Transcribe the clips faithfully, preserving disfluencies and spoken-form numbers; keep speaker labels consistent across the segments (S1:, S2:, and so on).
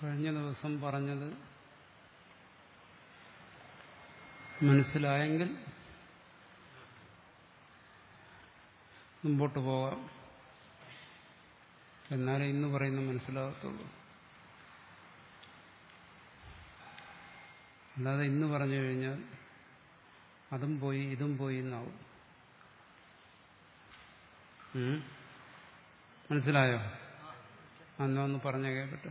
S1: കഴിഞ്ഞ ദിവസം പറഞ്ഞത് മനസ്സിലായെങ്കിൽ മുമ്പോട്ട് പോകാം. എന്നാലേ ഇന്ന് പറയുന്നത് മനസ്സിലാകത്തുള്ളൂ. അല്ലാതെ ഇന്ന് പറഞ്ഞു കഴിഞ്ഞാൽ അതും പോയി ഇതും പോയി എന്നാവും. മനസ്സിലായോ? അന്നോ ഒന്ന് പറഞ്ഞ കേട്ടെ.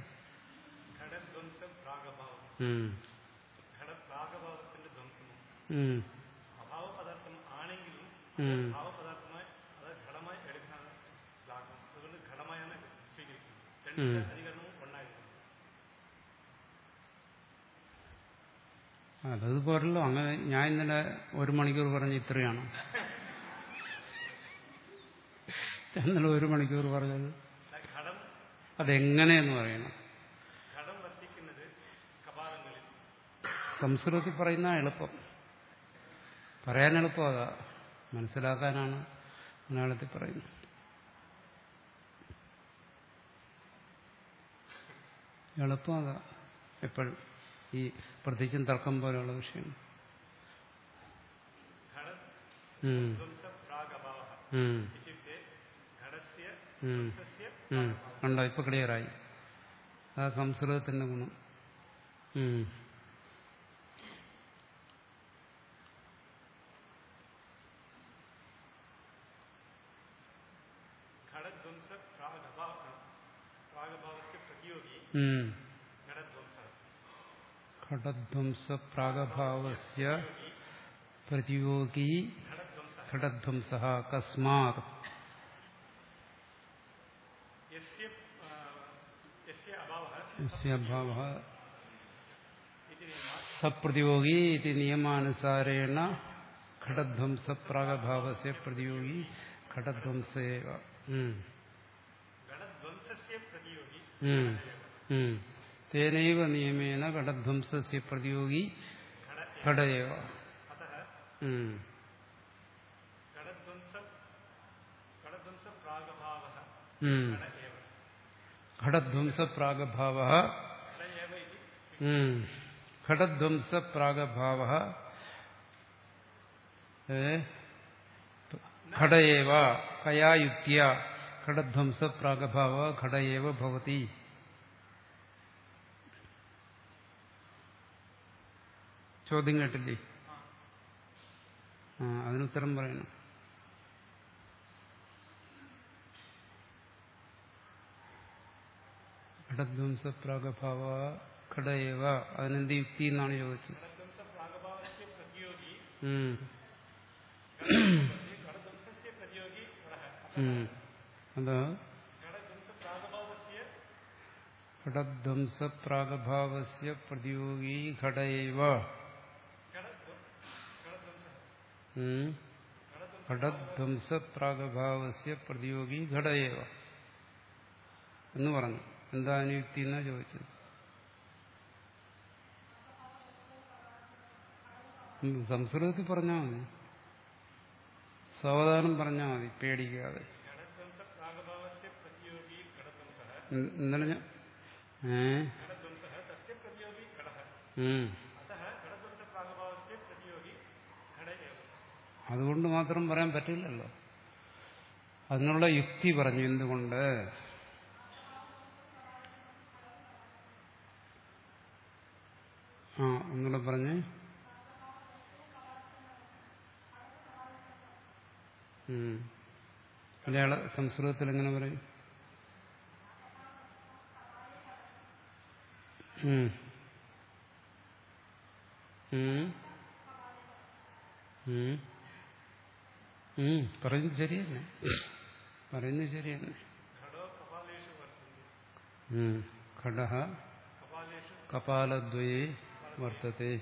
S2: അഭാവപദാർത്ഥം ആണെങ്കിലും ഭാവപദാർത്ഥമായി അത് ഘടമായി എടുക്കാൻ ഇതാക്കും. അതുകൊണ്ട് ഘടമായാണ് സ്വീകരിക്കുന്നത്. രണ്ട് അധികരണവും ഒന്നായിരുന്നു.
S1: അതത് പോരല്ലോ. അങ്ങനെ ഞാൻ ഇന്നലെ ഒരു മണിക്കൂർ പറഞ്ഞ ഇത്രയാണ്. ഇന്നലെ ഒരു മണിക്കൂർ പറഞ്ഞത് അതെങ്ങനെയെന്ന് പറയണം.
S2: ഘടം വർത്തിക്കുന്നത് കപാലങ്ങളിൽ.
S1: സംസ്കൃതത്തിൽ പറയുന്ന എളുപ്പം, പറയാൻ എളുപ്പം. അതാ, മനസ്സിലാക്കാനാണ് മലയാളത്തിൽ പറയുന്നത്. എളുപ്പം അതാ. എപ്പോഴും ഈ പ്രത്യേകിച്ചും തർക്കം പോലെയുള്ള വിഷയം. ഉണ്ടോ? ഇപ്പൊ ക്ലിയറായി. ആ സംസ്കൃതത്തിന്റെ ഗുണം. ഘടധ്വംസ പ്രാഗഭാവസ്യ പ്രതിയോഗി ഘടധ്വംസ കസ്മാത് സപ്രതിയോഗി ഇതി നിയമാനുസാരേണ ഘടധ്വംസ പ്രാഗഭാവസ്യ പ്രതിയോഗി ഘടധ്വംസേവ. തേനൈവ നിയമേന ഘടധ്വംസസ്യ പ്രതിയോഗി ഘടയേവ. ഘടധ്വംസ പ്രാഗഭാവ ഘടധ്വംസ പ്രാഗഭാവ ഘടയേവ. കയാ യുക്ത്യാ ഘടധ്വംസ പ്രാഗഭാവ ഘടയേവ ഭവതി. ചോദ്യം കേട്ടില്ലേ? ആ, അതിനുത്തരം പറയണം. ഘടധ്വംസ പ്രാഗഭാവ ഘടയേവ. അതിനെന്ത് യുക്തി എന്നാണ് ചോദിച്ചത്. അത് ഘടധ്വംസ പ്രാഗഭാവസ്യ പ്രതിയോഗി ഘടയേവ. ഘടധ്വംസ പ്രാഗഭാവസ്യ പ്രതിയോഗി ഘടയേവ എന്ന് പറഞ്ഞു. എന്താ അനുയുക്തി എന്നാ ചോദിച്ചത്. സംസ്കൃതത്തിൽ പറഞ്ഞാൽ മതി, സാവധാനം പറഞ്ഞാൽ മതി, പേടിക്കാതെ. ഇന്നലെ ഞാൻ ഏ അതുകൊണ്ട് മാത്രം പറയാൻ പറ്റില്ലല്ലോ. അതിനുള്ള യുക്തി പറഞ്ഞു. എന്തുകൊണ്ട്? ആ ഒന്നുകൂടെ പറഞ്ഞ്. മലയാള സംസ്കൃതത്തിൽ എങ്ങനെ പറയും? പറയുന്നത് ശരിയന്നെ, പറയുന്നത് ശരിയന്നെ. ഘടഃ കപാലദ്വയേ വർത്തത്തെ.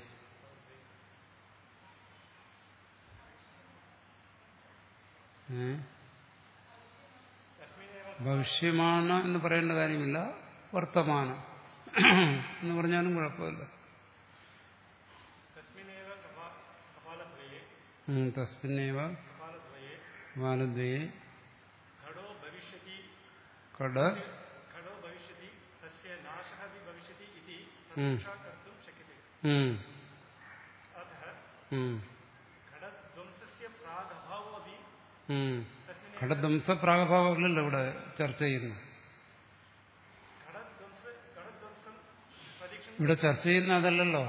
S1: ഭവിഷ്യമാണ് എന്ന് പറയേണ്ട കാര്യമില്ല, വർത്തമാനം എന്ന് പറഞ്ഞാലും കുഴപ്പമില്ല. തസ്മിന്നേവ കപാലദ്വയേ ഘട
S2: अपि भविष्यति इति प्रतीक्षा कर्तुं शक्यते अतः घटध्वंसस्य प्रागभावो अपि
S1: ഘടധ്വംസ പ്രാഗഭാവമല്ലല്ലോ ഇവിടെ ചർച്ച ചെയ്യുന്നു.
S2: घटध्वंस घटध्वंसं प्रतीक्षं
S1: ഇവിടെ ചർച്ച ചെയ്യുന്ന അതല്ലല്ലോ.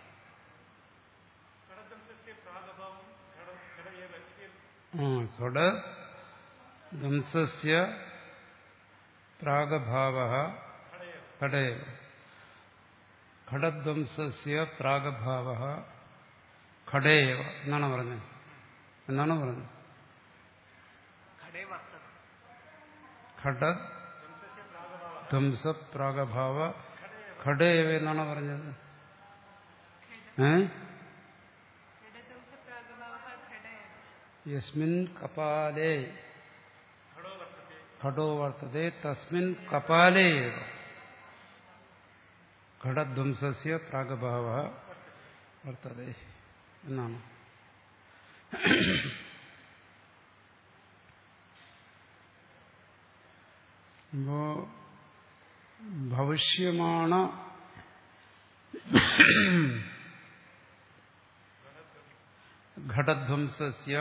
S2: घटध्वंसस्य प्रागभावं घट घट एव इति
S1: ഘടധ്വംസസ്യ പ്രാഗഭാവഃ ഘടേവ. ഘടധ്വംസസ്യ പ്രാഗഭാവഃ ഘടേവ എന്നാണ് പറഞ്ഞത്. എന്നാണ് പറഞ്ഞത്? ഘടധ്വംസ പ്രാഗഭാവ ഘടേവ എന്നാണ് പറഞ്ഞത്. ഏ യസ്മിൻ കപാലേ ഘടോ വർത്തതേ തസ്മിൻ കപാലേ ഏവ ഘടധ്വംസസ്യ പ്രാഗഭാവഃ വർത്തതേ എന്നാണ്. അപ്പോ ഭവിഷ്യമാണ് ഘടധ്വംസസ്യ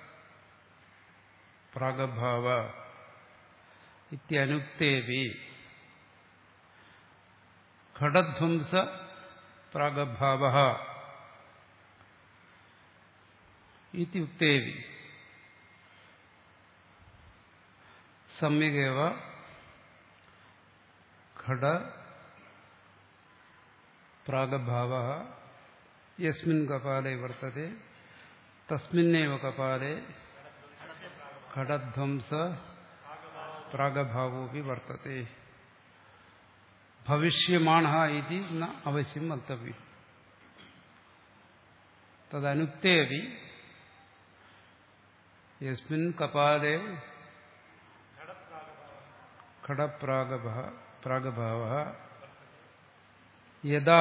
S1: പ്രാഗഭാവ ഇത്യനുക്തേവി ഘടധ്വംസ പ്രാഗഭാവഃ ഇത്യുക്തേവി സമ്യഗേവ ഘട പ്രാഗഭാവഃ യസ്മിൻ കപാലേ വർത്തതേ തസ്മിന്നേവ കപാലേ ഘടധ്വംസ പ്രാഗഭാവോപി വർത്തതേ. ഭവിഷ്യമാണഃ ഇതി ന അവശ്യം വക്തവ്യം. തദനുക്തേപി യസ്മിൻ കപാലേ ഘടപ്രാഗഭാവഃ യദാ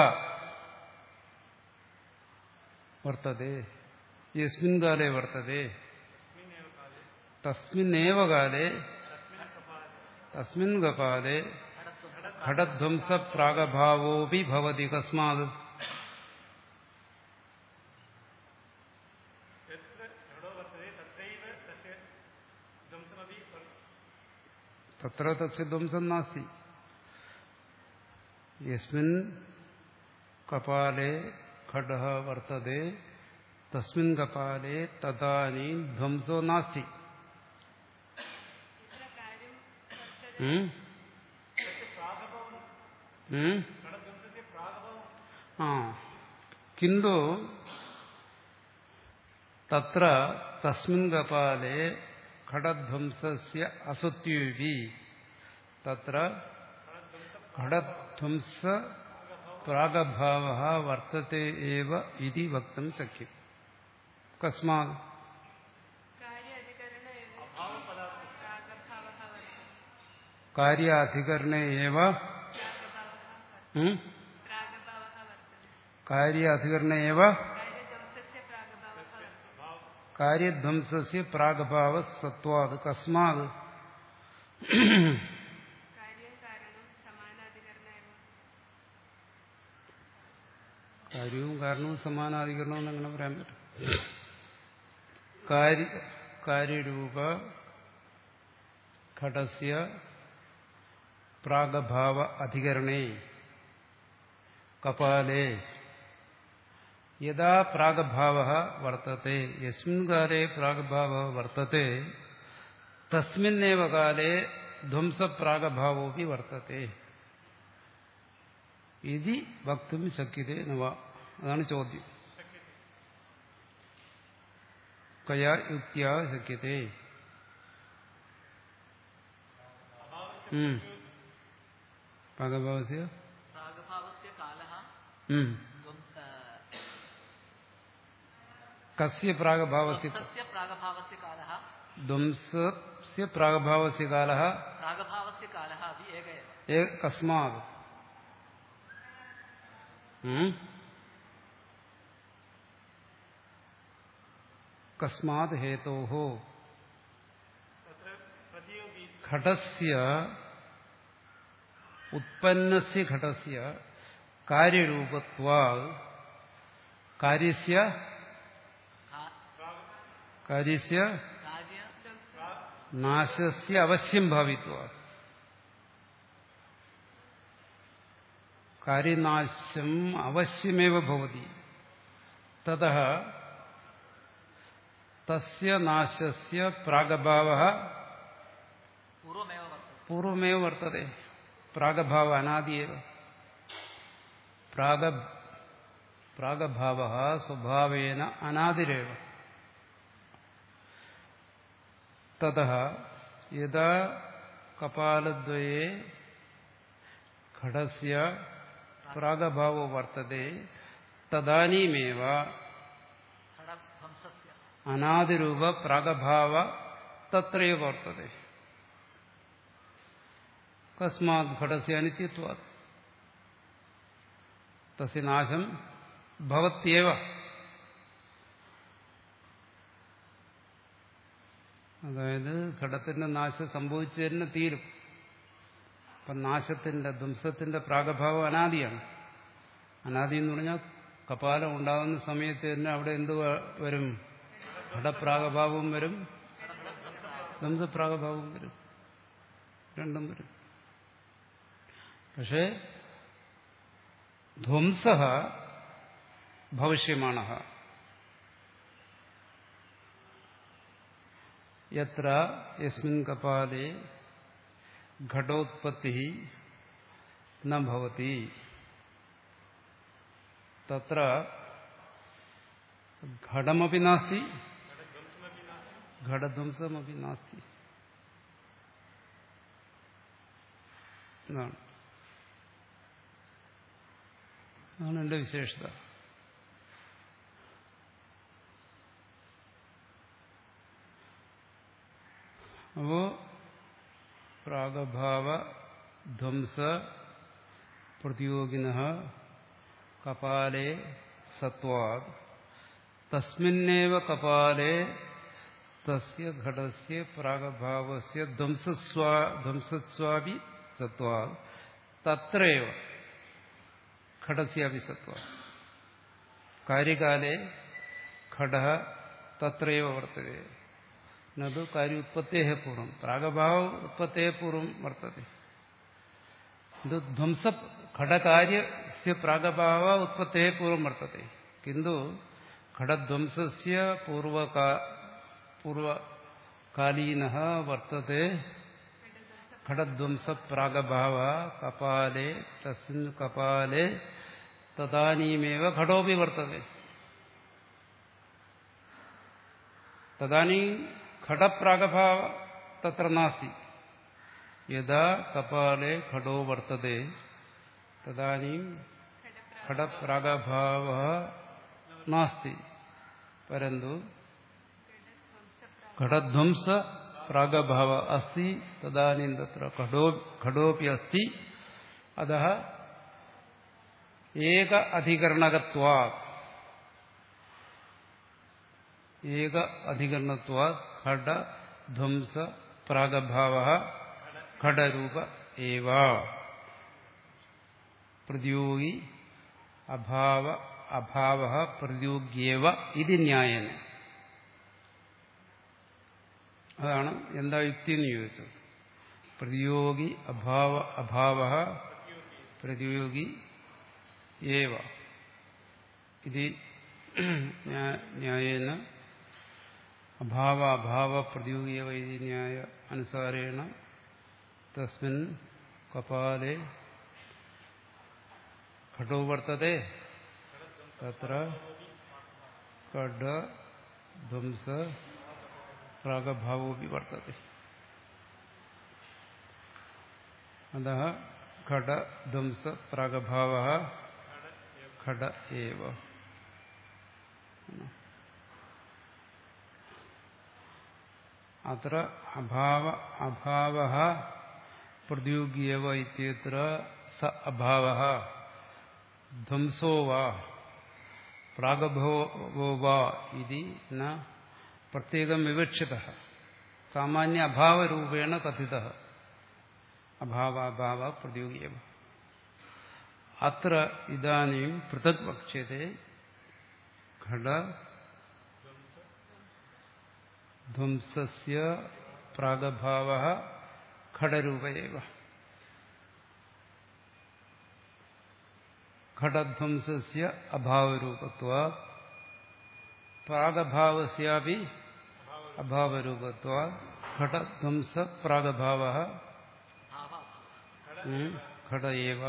S1: വർത്തതേ യസ്മിൻ കാലേ വർത്തതേ തസ്മിന്നേവ കാലേ തസ്മിൻ കപാലേ ഘടധ്വംസ പ്രാഗഭാവോപി ഭവതി. കസ്മാത് തത്ര തസ്യ ധ്വംസം നാസ്തി. യസ്മിൻ കപാലേ ഘടഃ വർത്തതേ തസ്മിൻ കപാലേ തദാനീം ധ്വംസോ നാസ്തി. കിന്തു തത്ര തസ്മിൻ കപാലേ ഘടധ്വംസസ്യ അസത്യേപി തത്ര ഘടധ്വംസ പ്രാഗഭാവഃ വർത്തതേ ഏവ ഇതി വക്തും ശക്യം. കസ്മാത് കാര്യാധികരണേ ഏവ കാര്യാധികരണേ ഏവ കാര്യധ്വംസസ്യ പ്രാഗഭാവ സത്വാത്. കസ്മാത് കാര്യവും കാരണവും സമാനാധികരണവും എന്നങ്ങനെ പറയാൻ പറ്റും. കാര്യരൂപ ഘടസ്യ പ്രാഗഭാവ അധികരണേ കപാലേ യഥാ പ്രാഗഭാവഃ വർത്തതേ യസ്മിൻ കാലേ പ്രാഗഭാവഃ വർത്തതേ തസ്മിന്നേവ കാലേ ധ്വംസപ്രാഗഭാവോപി വർത്തതേ ഇതി വക്തും ശക്യതേ നവ. അതാണ് ചോദ്യം. കയാ യുക്ത്യാ ശക്യതേ. പ്രാഗഭാവസ്യ കസ്യ പ്രാഗഭാവസ്യ ധ്വംസസ്യ പ്രാഗഭാവസ്യ കാലഃ കസ്മാത് കസ്മാത് ഹേതോഃ ഘടസ്യ ഉത്പന്നസ്യ ഘടസ്യ കാര്യരൂപത്വാ കാര്യസ്യ കാര്യസ്യ നാശസ്യ അവശ്യം ഭാവിത്വ കാര്യനാശം അവശ്യമേവ ഭവതി തതഃ തസ്യ നാശസ്യ പ്രാഗഭാവഃ പൂർവമേവ വർത്തതേ പ്രാഗഭാവ അനാദിയേവ പ്രാഗ പ്രാഗഭാവഃ സ്വഭാവേന അനാദിരേവ തതഃ യദാ കപാലദ്വയേ ഘടസ്യ പ്രാഗഭാവോ വർത്തതേ തദാനീമേവ അനാദിരൂപ പ്രാഗഭാവ തത്രൈവ വർത്തതേ കസ്മാത് ഘടസ്യ അനിത്യത്വാത് തസ്യ നാശം ഭവത്യേവ. അതായത് ഘടത്തിന്റെ നാശം സംഭവിച്ചു തന്നെ തീരും. അപ്പം നാശത്തിന്റെ ധ്വംസത്തിന്റെ പ്രാഗഭാവം അനാദിയാണ്. അനാദി എന്ന് പറഞ്ഞാൽ കപാലം ഉണ്ടാകുന്ന സമയത്ത് തന്നെ അവിടെ എന്ത് വരും? ഘടപ്രാഗഭാവവും വരും, ധ്വംസപ്രാഗഭാവവും വരും, രണ്ടും വരും. പക്ഷേ ധ്വംസ ഭവിഷ്യമാണഃ യത്ര യസ്മിൻ കപാലേ ഘടോത്പത്തി ന ഭവതി തത്ര ഘടമപി നാസ്തി ഘടധ്വംസമപി നാസ്തി എന്നാണ്. അതാണ് എന്റെ വിശേഷത. അപ്പോ പ്രാഗഭാവ ധ്വംസ പ്രതിയോഗിനഃ കപാലേ സത്വാത് തസ്മിന്നേവ കപാലേ തസ്യ ഘടസ്യ പ്രാഗഭാവസ്യ ധ്വംസസ്വാ ധ്വംസസ്വാപി സത്വാത് തത്രൈവ ഘടസ്യാപി സത്വാത് കാര്യകാലേ ഘടഃ തത്രൈവ വർത്തതേ നതു കാര്യോത്പത്തേഃ പൂർവം പ്രാഗഭാവ ഉത്പത്തേഃ പൂർവം വർത്തതേ. ഇത് ധ്വംസ ഘടകാര്യസ്യ പ്രാഗഭാവ ഉത്പത്തേഃ പൂർവം വർത്തതേ കിന്തു ഘടധ്വംസസ്യ പൂർവകാ പൂർവകാലീനഃ വർത്തതേ ഘടധ്വംസ പ്രാഗഭാവ കപാലേ തസ്മിൻ കപാലേ തദാനീമേവ ഘടോപി വർത്തതേ. തദാനീം ഘടപ്രാഗഭാവ തത്ര നാസ്തി. യദാ കപാലേ ഘടോ വർത്തതേ തദാനീം ഘടപ്രാഗഭാവഃ നാസ്തി. പരന്തു ഘടധ്വംസ പ്രാഗഭാവ അസ്തി തദാനീം തത്ര ഘടോ ഘടോപി അസ്തി. അതഃ ഏക അധികരണകത്വാത് ഏക അധികരണത്വാത് ഘടധ്വംസ പ്രാഗഭാവഃ ഘടരൂപ ഏവ പ്രതിയോഗി അഭാവ അഭാവഃ പ്രതിയോഗ്യേവ ഇതി ന്യായേന. അതാണ് എന്താ യുക്തി എന്ന് ചോദിച്ചത്. പ്രതിയോഗി അഭാവ അഭാവഃ പ്രതിയോഗി ഏവ ഇതി ന്യായേന അഭാവ അഭാവ പ്രതിയോഗി ഏവ ഇതി ന്യായ അനുസാരേണ തസ്മിൻ കപാലേ ഘടോ വർത്തതേ തത്ര ഘടധ്വംസ പ്രാഗഭാവോപി വർത്തതേ. അതഃ ഘടധ്വംസ പ്രാഗഭാവഃ ഘട ഏവ. അത്ര അഭാവ അഭാവഃ പ്രതിയോഗ്യേവ ഇത്യത്ര സ അഭാവഃ ധ്വംസോ വാ പ്രാഗഭാവോ വാ ഇതി ന പ്രത്യേകം വിവക്ഷിതഃ സാമാന്യ അഭാവരൂപേണ കഥിതഃ. അഭാവ അഭാവ പ്രതിയോഗിയവ. അത്ര ഇദാനീം പൃഥക് വക്ഷ്യത്തെ ഘട ധ്വംസസ്യ പ്രാഗഭാവഃ ഘടരൂപയേവ. ഘടധ്വംസസ്യ അഭാവരൂപത്വാത് പ്രാഗഭാവസ്യാപി അഭാവരൂപത്വാത് ഘടധ്വംസ പ്രാഗഭാവഃ ഘട ഏവ.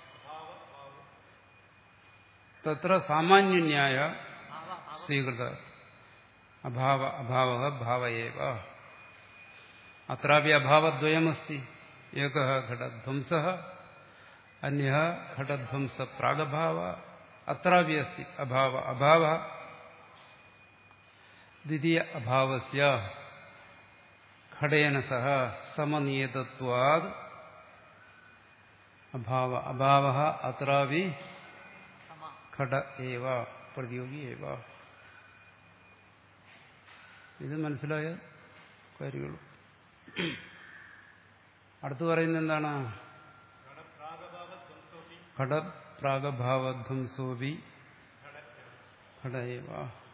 S1: തത്ര സാമാന്യന്യായ സ്വീകൃത അഭാവ അഭാവഃ ഭാവ ഏവ. അത്രാപി അഭാവദ്വയമസ്തി. ഏകഃ ഘടധ്വംസഃ അന്യഃ ഘടധ്വംസ പ്രാഗഭാവ. അത്രാപി അസ്തി അഭാവ അഭാവഃ. ദ്വിതീയ അഭാവസ്യ ഘടേന സഹ സമനിയതത്വാദ് അഭാവ അഭാവഃ അത്രാപി ഘട ഏവ പ്രതിയോഗി ഏവ. ഇത് മനസ്സിലായ കാര്യങ്ങളും. അടുത്ത് പറയുന്നത് എന്താണ്? ഘട പ്രാഗഭാവധ്വംസോപി ഘട ഏവ.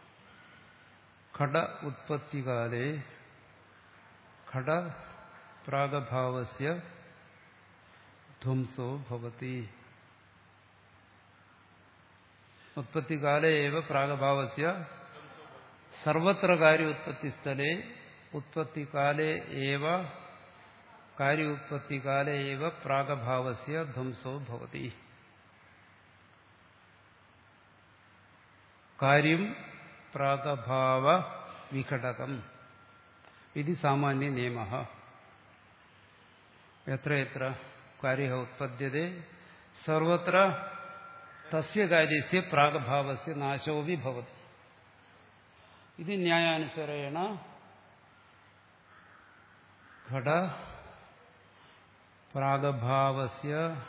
S1: ഘട ഉത്പത്തികാലേ ഘട പ്രാഗഭാവസ്യ ധ്വംസോ ഭവതി. ഉത്പത്തികാലേ ഏവ പ്രാഗഭാവസ്യ സർവത്ര കാര്യ ഉത്പത്തിസ്ഥലേ ഉത്പത്തികാലേ ഏവ കാര്യ ഉത്പത്തികാലേ ഏവ പ്രാഗഭാവസ്യ ധ്വംസോ ഭവതി. കാര്യം പ്രാഗഭാവ വിഘടകം ഇത് സാമാന്യ നിയമഃ. എത്ര എത്ര കാര്യ ഉത്പദ്യത്തെ സർവത്ര തസ്യ കാര്യസ്യ പ്രാഗഭാവസ്യ നാശോപി ഭവതി. ഇത് ന്യായാനുസരേണ ഘട പ്രാഗഭാവസ്യ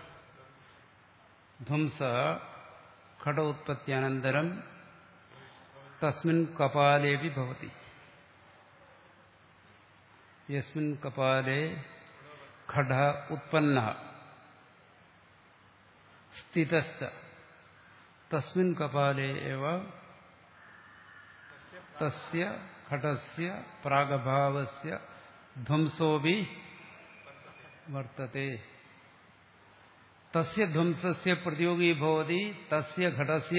S1: ധ്വംസ ഘട ഉത്പത്ത്യനന്തരം തസ്മിൻ കപാലേപി ഭവതി. യസ്മിൻ കപാലേ ഘട ഉത്പന്നഃ സ്ഥിതശ്ച തസ്മിൻ കപാലേ ഏവ തസ്യ ഘടസ്യ പ്രാഗഭാവസ്യ ധ്വംസോപി വർത്തത്തെ. തസ്യ ധ്വംസസ്യ പ്രതിയോഗി ഭവതി തസ്യ ഘടസ്യ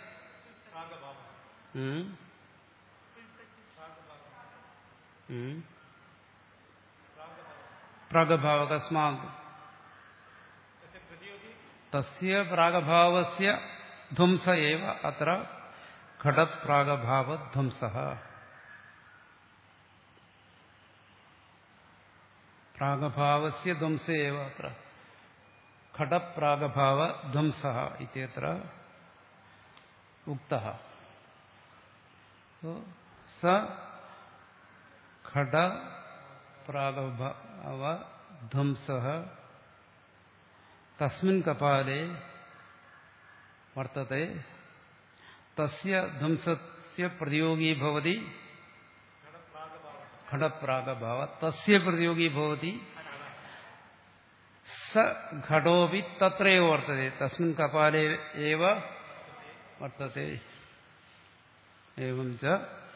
S1: പ്രാഗഭാവ. കസ്മാത് തസ്യ പ്രാഗഭാവസ്യ ധ്വംസ ഏവ അത്ര ഘടപ്രാഗഭാവധ്വംസഃ. പ്രാഗഭാവസ്യ ധ്വംസ ഏവ അത്ര ഘടപ്രാഗഭാവധ്വംസഃ ഇത്യത്ര ഉക്തഃ. സ ഘട പ്രാഗഭാവധ്വംസഃ തസ്മിൻ കപാലേ വർത്തത്തെ. തസ്യ ധ്വംസസ്യ പ്രതിയോഗി ഭവതി ഘടപ്രാഗഭാവ. തസ്യ പ്രതിയോഗി ഭവതി സ ഘടോപി തത്രൈവ വർത്തത്തെ തസ്മിൻ കപാലേ ഏവ വർത്തത്തെ. ഏവം ച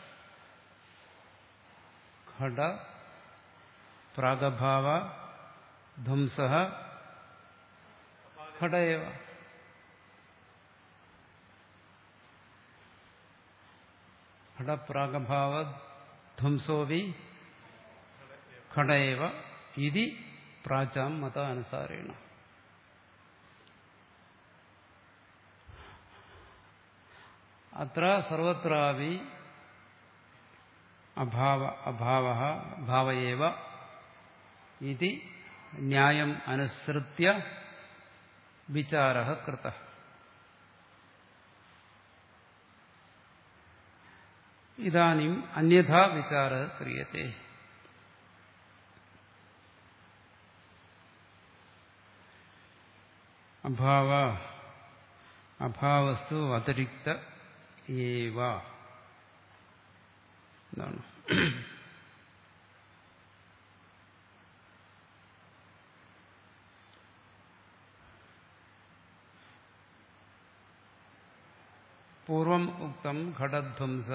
S1: ഘട പ്രാഗഭാവ ധ്വംസഃ ഘട ഏവ. ഘടപ്രാഗഭാവ ധ്വംസോപി ഘട ഏവ ഇതി പ്രാചാം മതാനുസാരേണ. അത്ര സർവത്രാപി അഭാവ അഭാവഃ ഭാവ ഏവ ഇതി ന്യായം അനുസൃത്യ വിചാരഃ കൃതഃ. ഇദാനീം അന്യഥാ വിചാരഃ ക്രിയത്തെ. അഭാവ അഭാവസ്തു അതിരിക്ത ഏവ എന്നാണ്. പൂർവം ഉക്തം ഘടധ്വംസ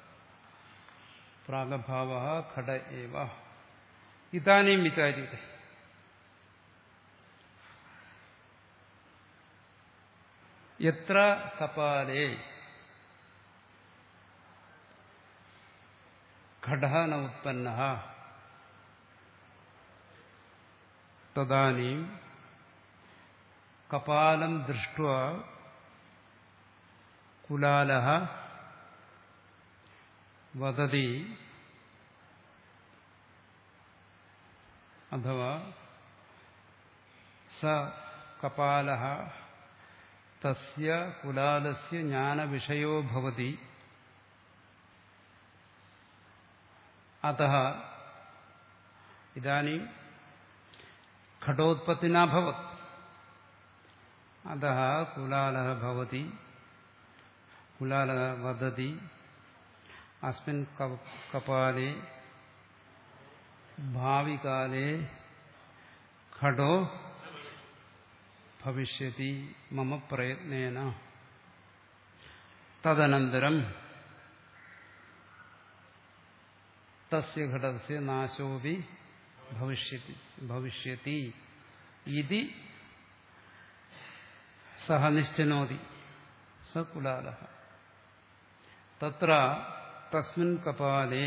S1: പ്രാഗഭാവഃ ഘട ഏവ ഇതാനീം വിചാര്യത്തെ. യത്ര കപാലേ ഘടഃ ന ഉത്പന്നഃ തദാനീം കപാലം ദൃഷ്ട്വാ കുലാലഃ വദതി അഥവാ സ കപാലഃ തസ്യ കുലാലസ്യ ജ്ഞാനവിഷയോ ഭവതി അതഃ ഇദാനീം ഘടോത്പത്തി നഭവത് അതഃ കുലാലഃ ഭവതി കുലാലഃ വദതി അസ്മിൻ കപാലേ ഭാവികാലേ ഘടോ ഭവിഷ്യതി മമ പ്രയത്നേന. തദനന്തരം തസ്യ ഘടസ്യ നാശോപി ഭവിഷ്യതി ഭവിഷ്യതി ഇതി സഹ നിശ്ചനോതി സ കുലാലഃ. തത്ര തസ്മിൻ കപാലേ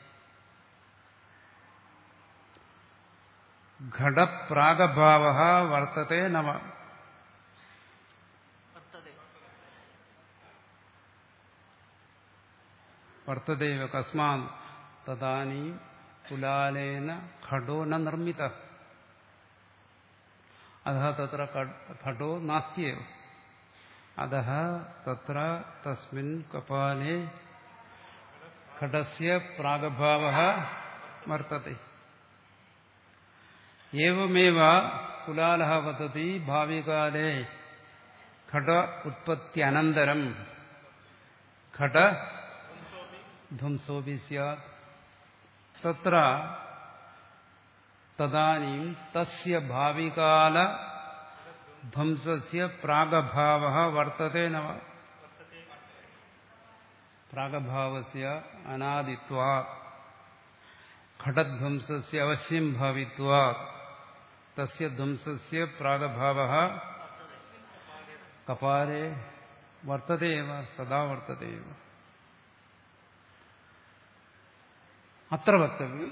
S1: ഘടപ്രാഗഭാവഃ വർത്തത്തെ നവ വർത്തതേവ കസ്മാത് തദാനീം കുലാലേന ഘടോ ന നിർമ്മിതഃ അതഃ തത്ര ഘടോ നാസ്ത്യേവ അതഃ തത്ര തസ്മിൻ കപാലേ ഘടസ്യ പ്രാഗഭാവഃ വർത്തത്തെ. ഏവമേവ കുലാലഃ വദതി ഭാവികാലേ ഘട ഉത്പത്യനന്തരം ഘട ധ്വംസോപി സ്യാത്. തത്ര തദാനീം തസ്യ ഭാവികാല ധ്വംസസ്യ പ്രാഗഭാവഃ വർത്തത്തെ നവ പ്രാഗഭാവസ്യ അനാദിത്വാത് ഘടധ്വംസസ്യ അവശ്യം ഭാവിത്വാത് തസ്യ ധ്വംസസ്യ പ്രാഗഭാവഃ കപാലേ വർത്തതേവ സദാ വർത്തതേവ. അത്ര വക്തവ്യം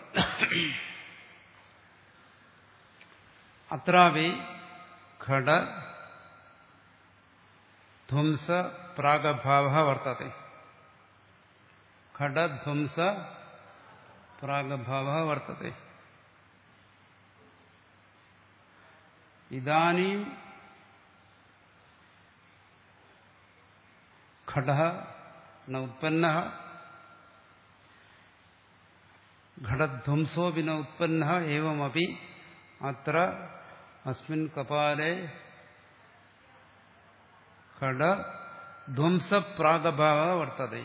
S1: അത്രാപി ഘട ധ്വംസ പ്രാഗഭാവഃ വർത്തത്തെ. ഘടധ്വംസ പ്രാഗഭാവഃ വർത്തത്തെ. ഇദാനീം ഘടഃ ന ഉത്പന്നഃ ഘടധ്വംസോപി ന ഉത്പന്നഃ ഏവമപി അത്ര അസ്മിൻ കപാലേ ഘടധ്വംസപ്രാഗഭാവഃ വർത്തത്തെ.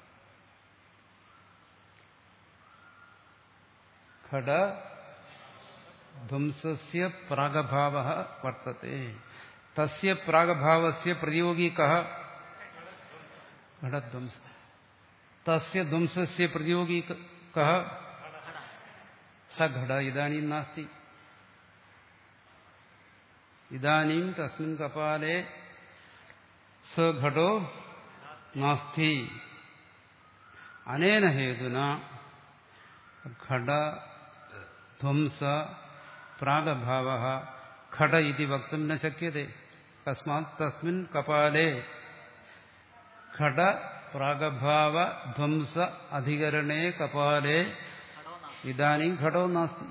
S1: ഘടധ്വംസസ്യ പ്രാഗഭാവഃ വർത്തത്തെ. തസ്യ പ്രാഗഭാവസ്യ പ്രതിയോഗി കഃ ഘടധ്വംസ. തസ്യ ധ്വംസസ്യ പ്രതിയോഗി കഃ സ ഘട ഇദാനീം നാസ്തി. ഇദാനീം തസ്മിൻ കപാലേ സ ഘടോ നാസ്തി. അനേന ഹേതുന ഘട ധ്വംസ പ്രാഗഭാവഃ ഘട ഇതി വക്തും ന ശക്യത്തെ. തസ്മാത് തസ്മിൻ കപാലേ ഘട പ്രാഗഭാവ ധ്വംസ അധികരണേ കപാലേ ഇദാനീം ഘടോ നാസ്തി.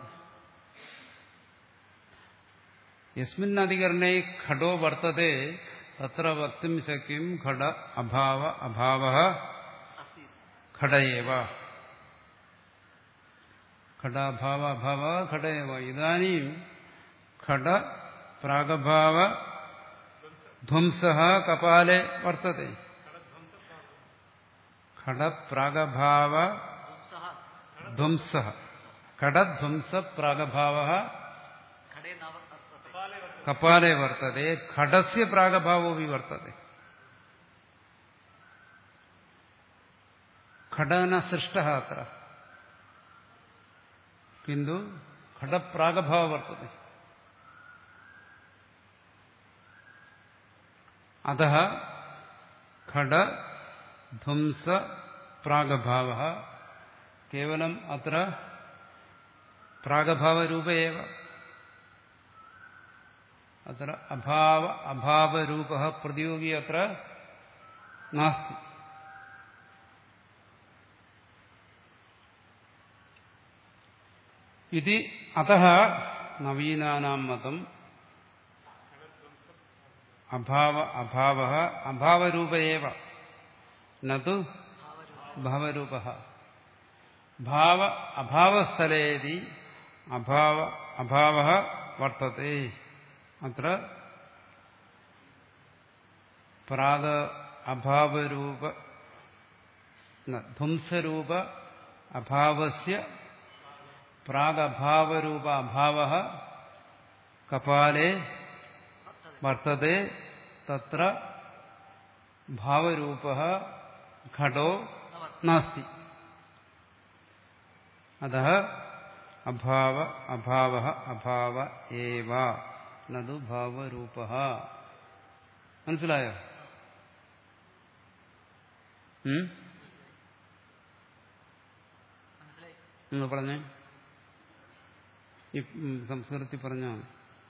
S1: യസ്മിൻ അധികരണേ ഘടോ വർത്തത്തെ തത്ര വക്തും ശക്യം ഘട അഭാവ അഭാവഃ ഘട ഏവ. ഘടാഭാവ അഭാവഃ ഘട ഏവ. ഇദാനീം ഘട പ്രാഗഭാവ ധ്വംസഃ കപാലേ വർത്തത്തെ. ഘടപ്രാഗഭാവ ധ്വംസഃ ഘടധ്വംസ പ്രാഗഭാവഃ കപാലേ വർത്തത്തെ. ഘടസ്യ പ്രാഗഭാവോപി വർത്തത്തെ. ഘടന സൃഷ്ട അത്ര കിന്തു ഘടപ്രാഗഭാവ വർത്തते അതഃ ഘട ധ്വംസ പ്രാഗഭാവഃ കേവലം അത്ര പ്രാഗഭാവരൂപ ഏവ അത്ര അഭാവ അഭാവരൂപഃ പ്രതിയോഗി അത്ര നാസ്തി. ഇതി അതഃ നവീനാനാം മതം അഭാവ അഭാവഃ അഭാവരൂപ ഏവ നതു ഭാവരൂപഃ. ഭാവ അഭാവസ്ഥലേതി അഭാവ അഭാവഃ വർത്തത്തെ. അത്ര പ്രാഗ അഭാവരൂപ ധ്വംസരൂപ അഭാവസ്യ പ്രാഗഭാവരൂപ അഭാവഃ കപാലേ വർത്തത്തെ. തത്ര ഭാവരൂപഃ ഘടോ നാസ്തി. അതഃ അഭാവ അഭാവഃ അഭാവ ഏവ നതു ഭാവരൂപഃ. മനസ്സിലായോ? നിങ്ങൾ പറഞ്ഞേ. ഈ സംസ്കൃതത്തിൽ പറഞ്ഞാണ്.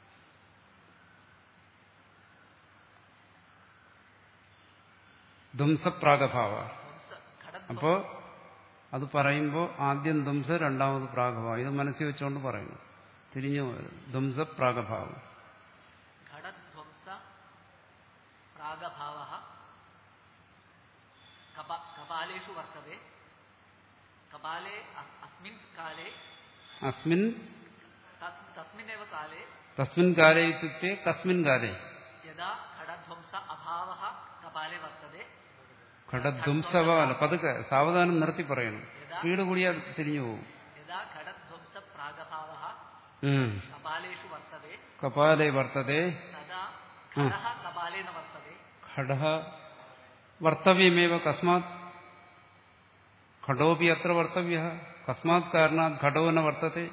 S1: ധ്വംസപ്രാഗഭാവ. അപ്പോ അത് പറയുമ്പോൾ ആദ്യം ധ്വംസ, രണ്ടാമത് പ്രാഗഭാവം. ഇത് മനസ്സിൽ വെച്ചുകൊണ്ട് പറയുന്നു. തിരിഞ്ഞു ധ്വംസപ്രാഗഭാവം.
S3: കപാലേഷു വർത്തതേ. കപാലേ അസ്മിൻ കാലേ
S1: അസ്മിൻ
S3: തസ്മിന്നേവ കാലേ
S1: തസ്മിൻ കാലേ ഇത്യുക്തേ കസ്മിൻ കാലേ
S3: യദാ ഘടധ്വംസ അഭാവഃ കപാലേ വർത്തതേ.
S1: ഘടധ്വംസവല്ല, പതുക്കെ സാവധാനം നിർത്തി പറയണം. സ്പീഡ് കൂടിയാൽ തിരിഞ്ഞു പോകും.
S3: യദാ ഘടധ്വംസ പ്രാഗഭാവഃ കപാലേഷു വർത്തതേ
S1: കപാലേ വർത്തതേ
S3: തദാ ഘടഃ കപാലേന വർത്തതേ.
S1: ഘടഃ വർത്തവ്യമേവ. കസ്മാത് ഘടോപി അത്ര വർത്തവ്യഃ. കസ്മാത് കാരണാത് ഘടോ ന വർത്തത്തെ.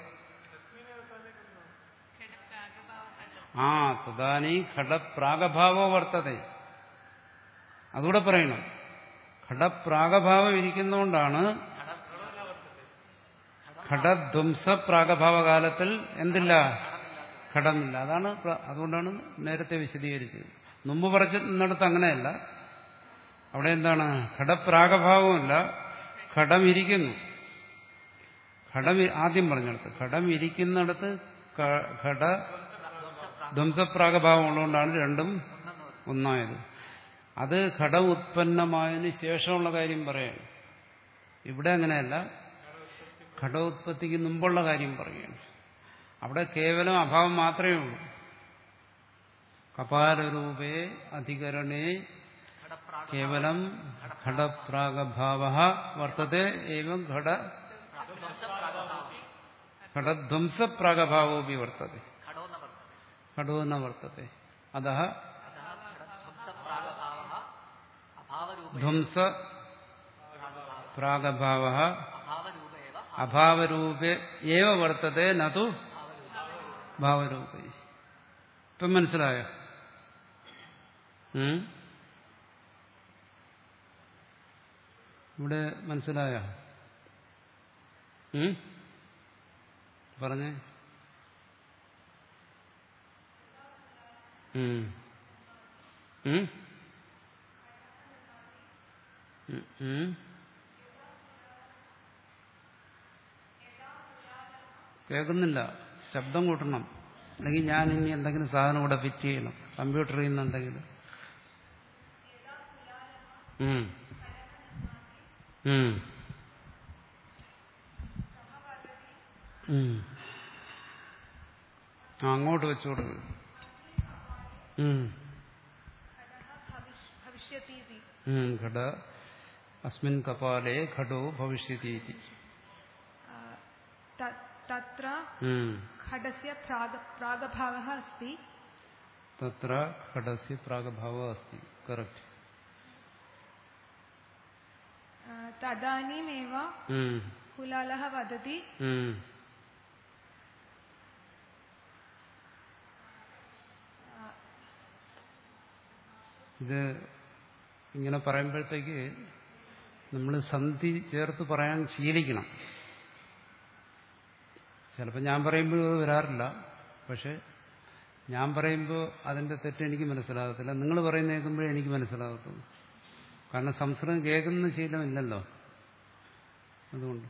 S1: ആ തദാനീ ഘടപ്രാഗഭാവോ വർത്തത്തെ. അതുകൂടെ പറയണം. ഘടപ്രാഗഭാവം ഇരിക്കുന്നതുകൊണ്ടാണ് ഘടധ്വംസ പ്രാഗഭാവകാലത്തിൽ എന്തില്ല, ഘടമില്ല. അതാണ് അതുകൊണ്ടാണ് നേരത്തെ വിശദീകരിച്ചത്. മുമ്പ് പറഞ്ഞിടത്ത് അങ്ങനെയല്ല. അവിടെ എന്താണ്, ഘടപ്രാഗഭാവമില്ല, ഘടം ഇരിക്കുന്നു. ഘടം ആദ്യം പറഞ്ഞിടത്ത് ഘടം ഇരിക്കുന്നിടത്ത് ഘട ധ്വംസപ്രാഗഭാവം ഉള്ളതുകൊണ്ടാണ് രണ്ടും ഒന്നായത്. അത് ഘടം ഉത്പന്നമായതിനു ശേഷമുള്ള കാര്യം പറയാണ്. ഇവിടെ അങ്ങനെയല്ല, ഘടോത്പത്തിക്ക് മുമ്പുള്ള കാര്യം പറയുകയാണ്. അവിടെ കേവലം അഭാവം മാത്രമേ ഉള്ളൂ. കപാലരൂപേ അധികരണേ കേവലം ഘടപ്രാഗഭാവഃ വർത്തത്തെ. ഏവം ഘട ഘടധ്വംസപ്രാഗഭാവോപി വർത്തത്തെ. ഘടോ ന വർത്തത്തെ. അതഃ ധ്വംസ പ്രാഗഭാവഃ അഭാവരൂപേ ഏവ വർത്തത്തെ നതു ഭാവരൂപേ. ഇപ്പം മനസ്സിലായോ? ഇവിടെ മനസ്സിലായോ? പറഞ്ഞേ. കേൾക്കുന്നില്ല, ശബ്ദം കൂട്ടണം. അല്ലെങ്കിൽ ഞാൻ ഇനി എന്തെങ്കിലും സാധനം ഇവിടെ ഫിറ്റ് ചെയ്യണം, കമ്പ്യൂട്ടറിൽ നിന്നുണ്ടെങ്കിലും. അങ്ങോട്ട് വെച്ചു കൊടുക്കുക. ഘട അസ്മിൻ കപാലേ ഘടോ ഭവിഷ്യതി.
S4: തത്ര ഘടസ്യ പ്രാഗഭാവഃ അസ്തി.
S1: തത്ര ഘടസ്യ പ്രാഗഭാവഃ അസ്തി. കറക്റ്റ്.
S4: തദാനീമേവ
S1: ഉം.
S4: കുലാലഃ വദതി
S1: ഉം. ഇത് ഇങ്ങനെ പറയുമ്പോഴത്തേക്ക് നമ്മൾ സന്ധി ചേർത്ത് പറയാൻ ശീലിക്കണം. ചിലപ്പോൾ ഞാൻ പറയുമ്പോഴും അത് വരാറില്ല. പക്ഷെ ഞാൻ പറയുമ്പോൾ അതിൻ്റെ തെറ്റ് എനിക്ക് മനസ്സിലാകത്തില്ല. നിങ്ങൾ പറയുന്ന കേൾക്കുമ്പോഴേ എനിക്ക് മനസ്സിലാകത്തുള്ളൂ. കാരണം സംസ്കൃതം കേൾക്കുന്ന ശീലമില്ലല്ലോ. അതുകൊണ്ട്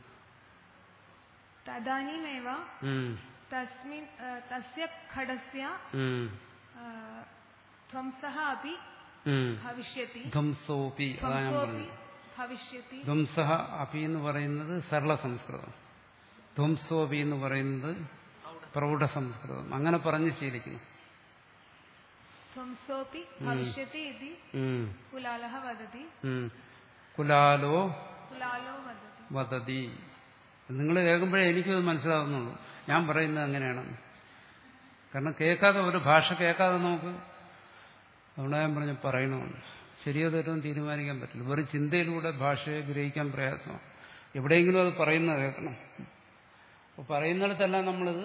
S4: തദാനീമേവ
S1: ഉം.
S4: തസ്മിൻ തസ്യ ഘടസ്യ
S1: ഉം.
S4: ധ്വംസഃ അപി
S1: ഉം.
S4: ഭവിഷ്യതി
S1: ധ്വംസോപി അതാ ഞാൻ
S4: ധ്വംസോപി
S1: പറഞ്ഞത്.
S4: ഭവിഷ്യതി.
S1: ധ്വംസഹ അപി എന്ന് പറയുന്നത് സരള സംസ്കൃതം. ധ്വംസോപി എന്ന് പറയുന്നത് പ്രൗഢ സംസ്കൃതം. അങ്ങനെ പറഞ്ഞ് ശീലിക്കണം.
S4: ധ്വംസോപി ഭവിഷ്യതി ഇതി
S1: ഉം.
S4: കുലാലഃ വദതി.
S1: ഉം. കുലാലോ
S4: കുലാലോ വദതി.
S1: വദതി. നിങ്ങൾ കേൾക്കുമ്പോഴേ എനിക്കത് മനസ്സിലാകുന്നുള്ളൂ. ഞാൻ പറയുന്നത് അങ്ങനെയാണ്. കാരണം കേൾക്കാതെ ഒരു ഭാഷ കേൾക്കാതെ നമുക്ക് അവിടെ ഞാൻ പറഞ്ഞ് പറയണമെന്ന് ശരിയോ തെറ്റോ തീരുമാനിക്കാൻ പറ്റില്ല. വെറും ചിന്തയിലൂടെ ഭാഷയെ ഗ്രഹിക്കാൻ പ്രയാസമാണ്. എവിടെയെങ്കിലും അത് പറയുന്നത് കേൾക്കണം. അപ്പോൾ പറയുന്നിടത്തെല്ലാം നമ്മളിത്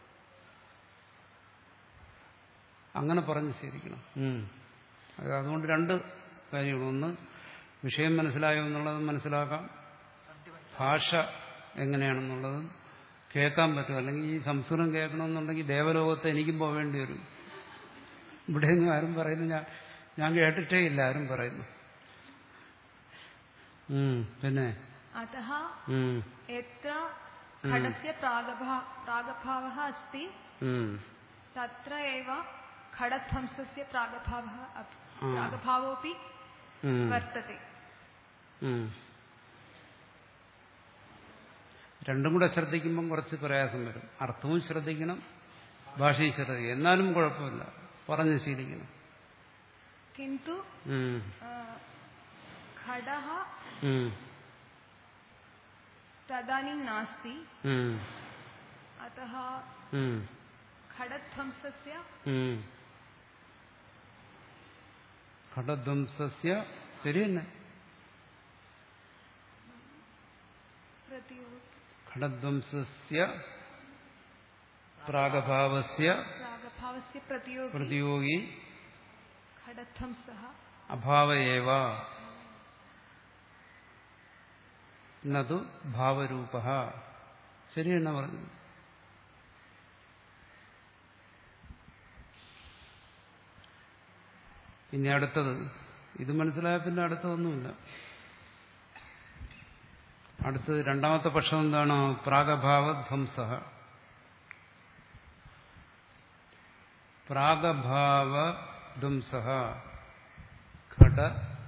S1: അങ്ങനെ പറഞ്ഞ് ശീലിക്കണം. അത് അതുകൊണ്ട് രണ്ട് കാര്യങ്ങൾ. ഒന്ന്, വിഷയം മനസ്സിലായോ എന്നുള്ളത് മനസ്സിലാക്കാം. ഭാഷ എങ്ങനെയാണെന്നുള്ളത് കേൾക്കാൻ പറ്റും. അല്ലെങ്കിൽ ഈ സംസ്കൃതം കേൾക്കണമെന്നുണ്ടെങ്കിൽ ദേവലോകത്ത് എനിക്കും പോവേണ്ടി വരും. ഇവിടെയൊന്നും ആരും പറയുന്നു ഞാൻ ഞാൻ കേട്ടിട്ടേ ഇല്ല ആരും പറയുന്നു. പിന്നെ
S4: അതഃ എത്ര ഘടസ്യ പ്രാഗഭാവഃ അസ്തി തത്ര ഏവ ഘടധ്വംസസ്യ പ്രാഗഭാവഃ പ്രാഗഭാവോപി വർത്തത്തെ.
S1: രണ്ടും കൂടെ ശ്രദ്ധിക്കുമ്പം കുറച്ച് പ്രയാസം വരും. അർത്ഥവും ശ്രദ്ധിക്കണം, ഭാഷയും ശ്രദ്ധിക്കണം. എന്നാലും കുഴപ്പമില്ല, പറഞ്ഞ് ശീലിക്കണം.
S4: കിന്തു ഘടഃ തദാനീം നാസ്തി അതഃ ഘടധ്വംസസ്യ
S1: ഘടധ്വംസസ്യ ശരി തന്നെ. ഘടധ്വംസസ്യ പ്രാഗഭാവസ്യ
S4: പ്രാഗഭാവസ്യ പ്രതിയോഗി
S1: പ്രതിയോഗി
S4: ഘടധ്വംസഃ
S1: അഭാവയേവ നതു ഭാവരൂപഃ. ശരി എന്നാ പറഞ്ഞു. ഇനി അടുത്തത്, ഇത് മനസ്സിലായ പിന്നെ അടുത്തതൊന്നുമില്ല. അടുത്തത് രണ്ടാമത്തെ പക്ഷം എന്താണ്? പ്രാഗഭാവധ്വംസഃ. പ്രാഗഭാവധ്വംസഃ ഘട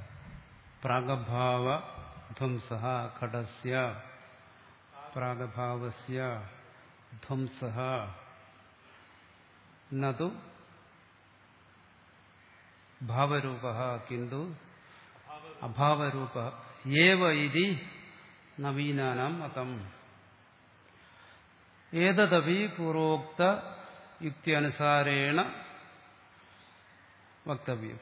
S1: പ്രാഗഭാവധ്വംസഃ ഘടസ്യ പ്രാഗഭാവസ്യ ധ്വംസഃ നതു ഭാവരൂപഃ കിന്തു അഭാവരൂപഃ ഏവ ഇതി നവീനാനാം മതം. ഏതദപി പൂർവോക്ത യുക്തിയനുസാരേണ വക്തവ്യം.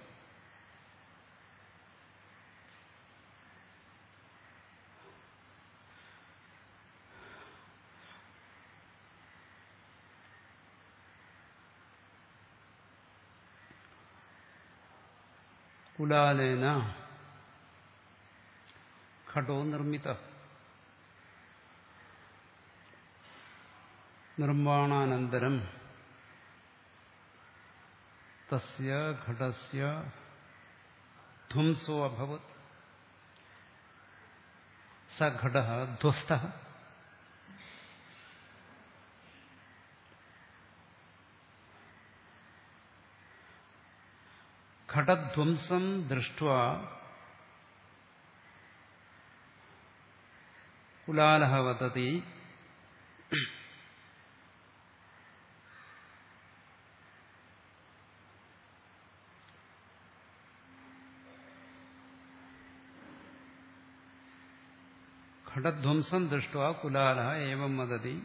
S1: കുലാലേന ഘടോ നിർമ്മിത. നിർമ്മാണാനന്തരം തസ്യ ഘടസ്യ ധ്വംസോ അഭവത്. സ ഘടഃ ധ്വസ്തഃ. ഘടധ്വംസം ദൃഷ്ട്വാ കുലാലഃ വദതി ഘടധ്വംസം ദൃഷ്ട്വാ കുലാലഃ ഏവം വദതി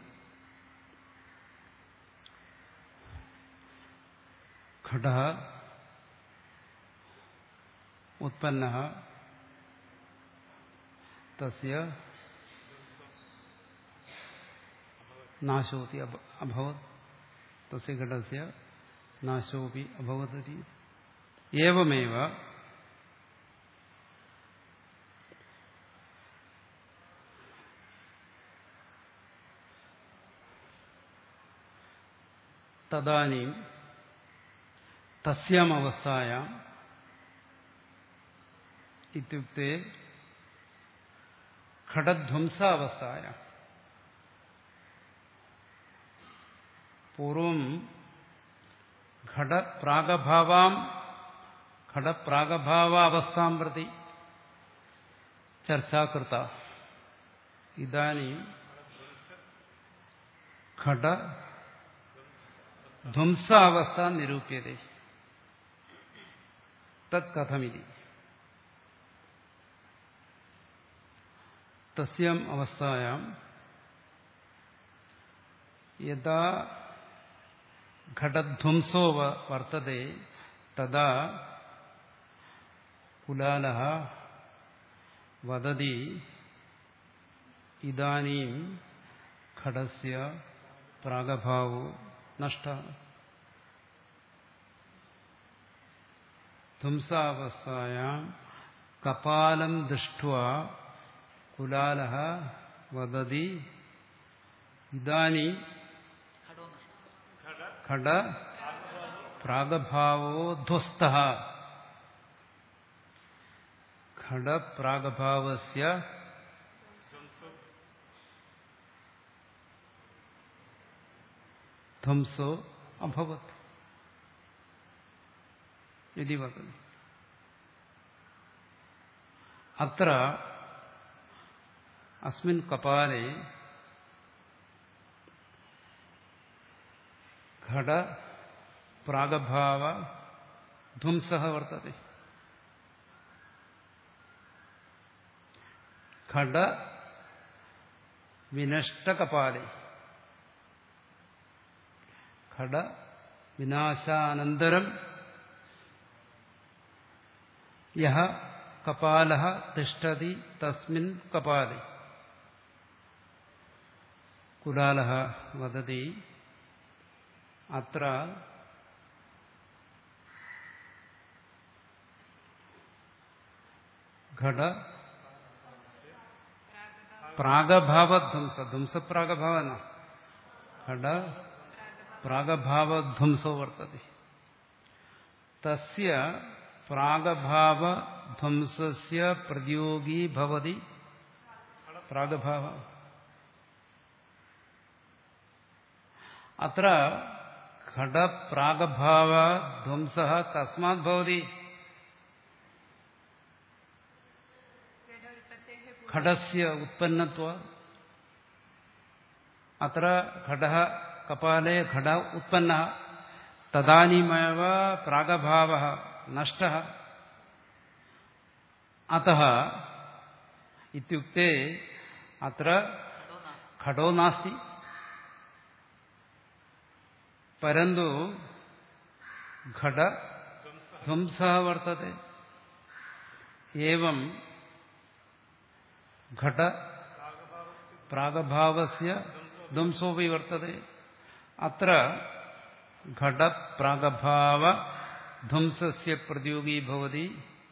S1: ഘടഃ ഉത്പന്നഃ തസ്യ നാശോപി അഭവത് തസ്യ ഘടസ്യ നാശോപി അഭവതി ഏവമേവ തദാനീം തസ്യാം അവസ്ഥായാം ഇത്യുക്തേ ഘടധ്വംസാവസ്ഥായാം പൂർവം ഘടപ്രാഗഭാവാം ഘടപ്രാഗഭാവാവസ്ഥാം പ്രതി ചർച്ചാ കൃത ഇദാനീം ഘട ധ്വംസാവസ്ഥ നിരൂപ്യതേ തത് കഥമിതി തസ്യാം അവസ്ഥായാം യഥാ ഘടധ്വംസോ വർത്തതേ തദാ കുലാലഃ വദതി ഇദാനീം ഘടസ്യ പ്രാഗഭാവോ നഷ്ടഃ ധ്വംസാവസ്ഥായാം കപാലം ദൃഷ്ട്വാ കുലാലഃ വദതി ഇദാനീം ഘട പ്രാഗഭാവോ ധ്വസ്തഃ ഘടപ്രാഗഭാവസ്യ ധ്വംസോ അഭവത് ഇതി വദതി അത്ര അസ്മിൻ കപാലേ ഘട പ്രാഗഭാവ ധ്വംസഃ വർത്തതേ ഘട വിനഷ്ടകപാലേ ഘട വിനാശാനന്തരം യഹ കപാലഃ തിഷ്ഠതി തസ്മിൻ കപാലേ കുലാലഃ വദതി അത്ര ഘട പ്രാഗഭാവധ്വംസ ധ്വംസപ്രാഗഭാവന ഘട പ്രാഗഭാവധ്വംസോ വർത്തതി തസ്യ പ്രാഗഭാവധ്വംസസ്യ പ്രതിയോഗി ഭവതി പ്രാഗഭാവ അത്ര ഘടപ്രാഗഭാവധ്വംസഃ തസ്മാത് ഭവതി ഘടസ്യ ഉത്പന്നത്വാത് അത്ര ഘടഃ കപാലേ ഘട ഉത്പന്നഃ തദാനീമേവ പ്രാഗഭാവഃ നഷ്ടഃ അതഃ ഇത്യുക്തേ അത്ര ഘടോ നാസ്തി പരന്തു ഘട ധ്വംസഃ വർത്തതേ ഏവം ഘട പ്രാഗഭാവസ്യ ധ്വംസോപി വർത്തതേ അത്ര ഘട പ്രാഗഭാവ ധ്വംസസ്യ പ്രതിയോഗി ഭവതി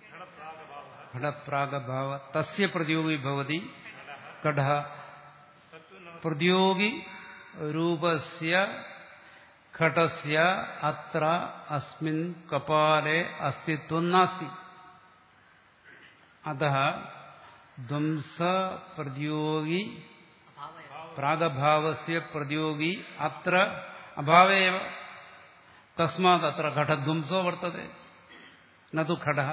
S1: ഘടപ്രാഗഭാവ തസ്യ പ്രതിയോഗി ഭവതി ഘടഃ പ്രതിയോഗി രൂപസ്യ ഘടസ്യ അത്ര അസ്മിൻ കപാലേ അസ്തിത്വം നാസ്തി അതഃ ധ്വംസ പ്രതിയോഗി പ്രാഗഭാവസ്യ പ്രതിയോഗി അത്ര അഭാവേവ തസ്മാത് അത്ര ഘടധ്വംസോ വർത്തതേ നതു ഘടഃ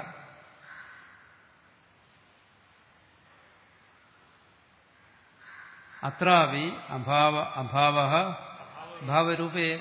S1: അത്രാപി അഭാവ അഭാവഃ ഭാവരൂപേ ഏവ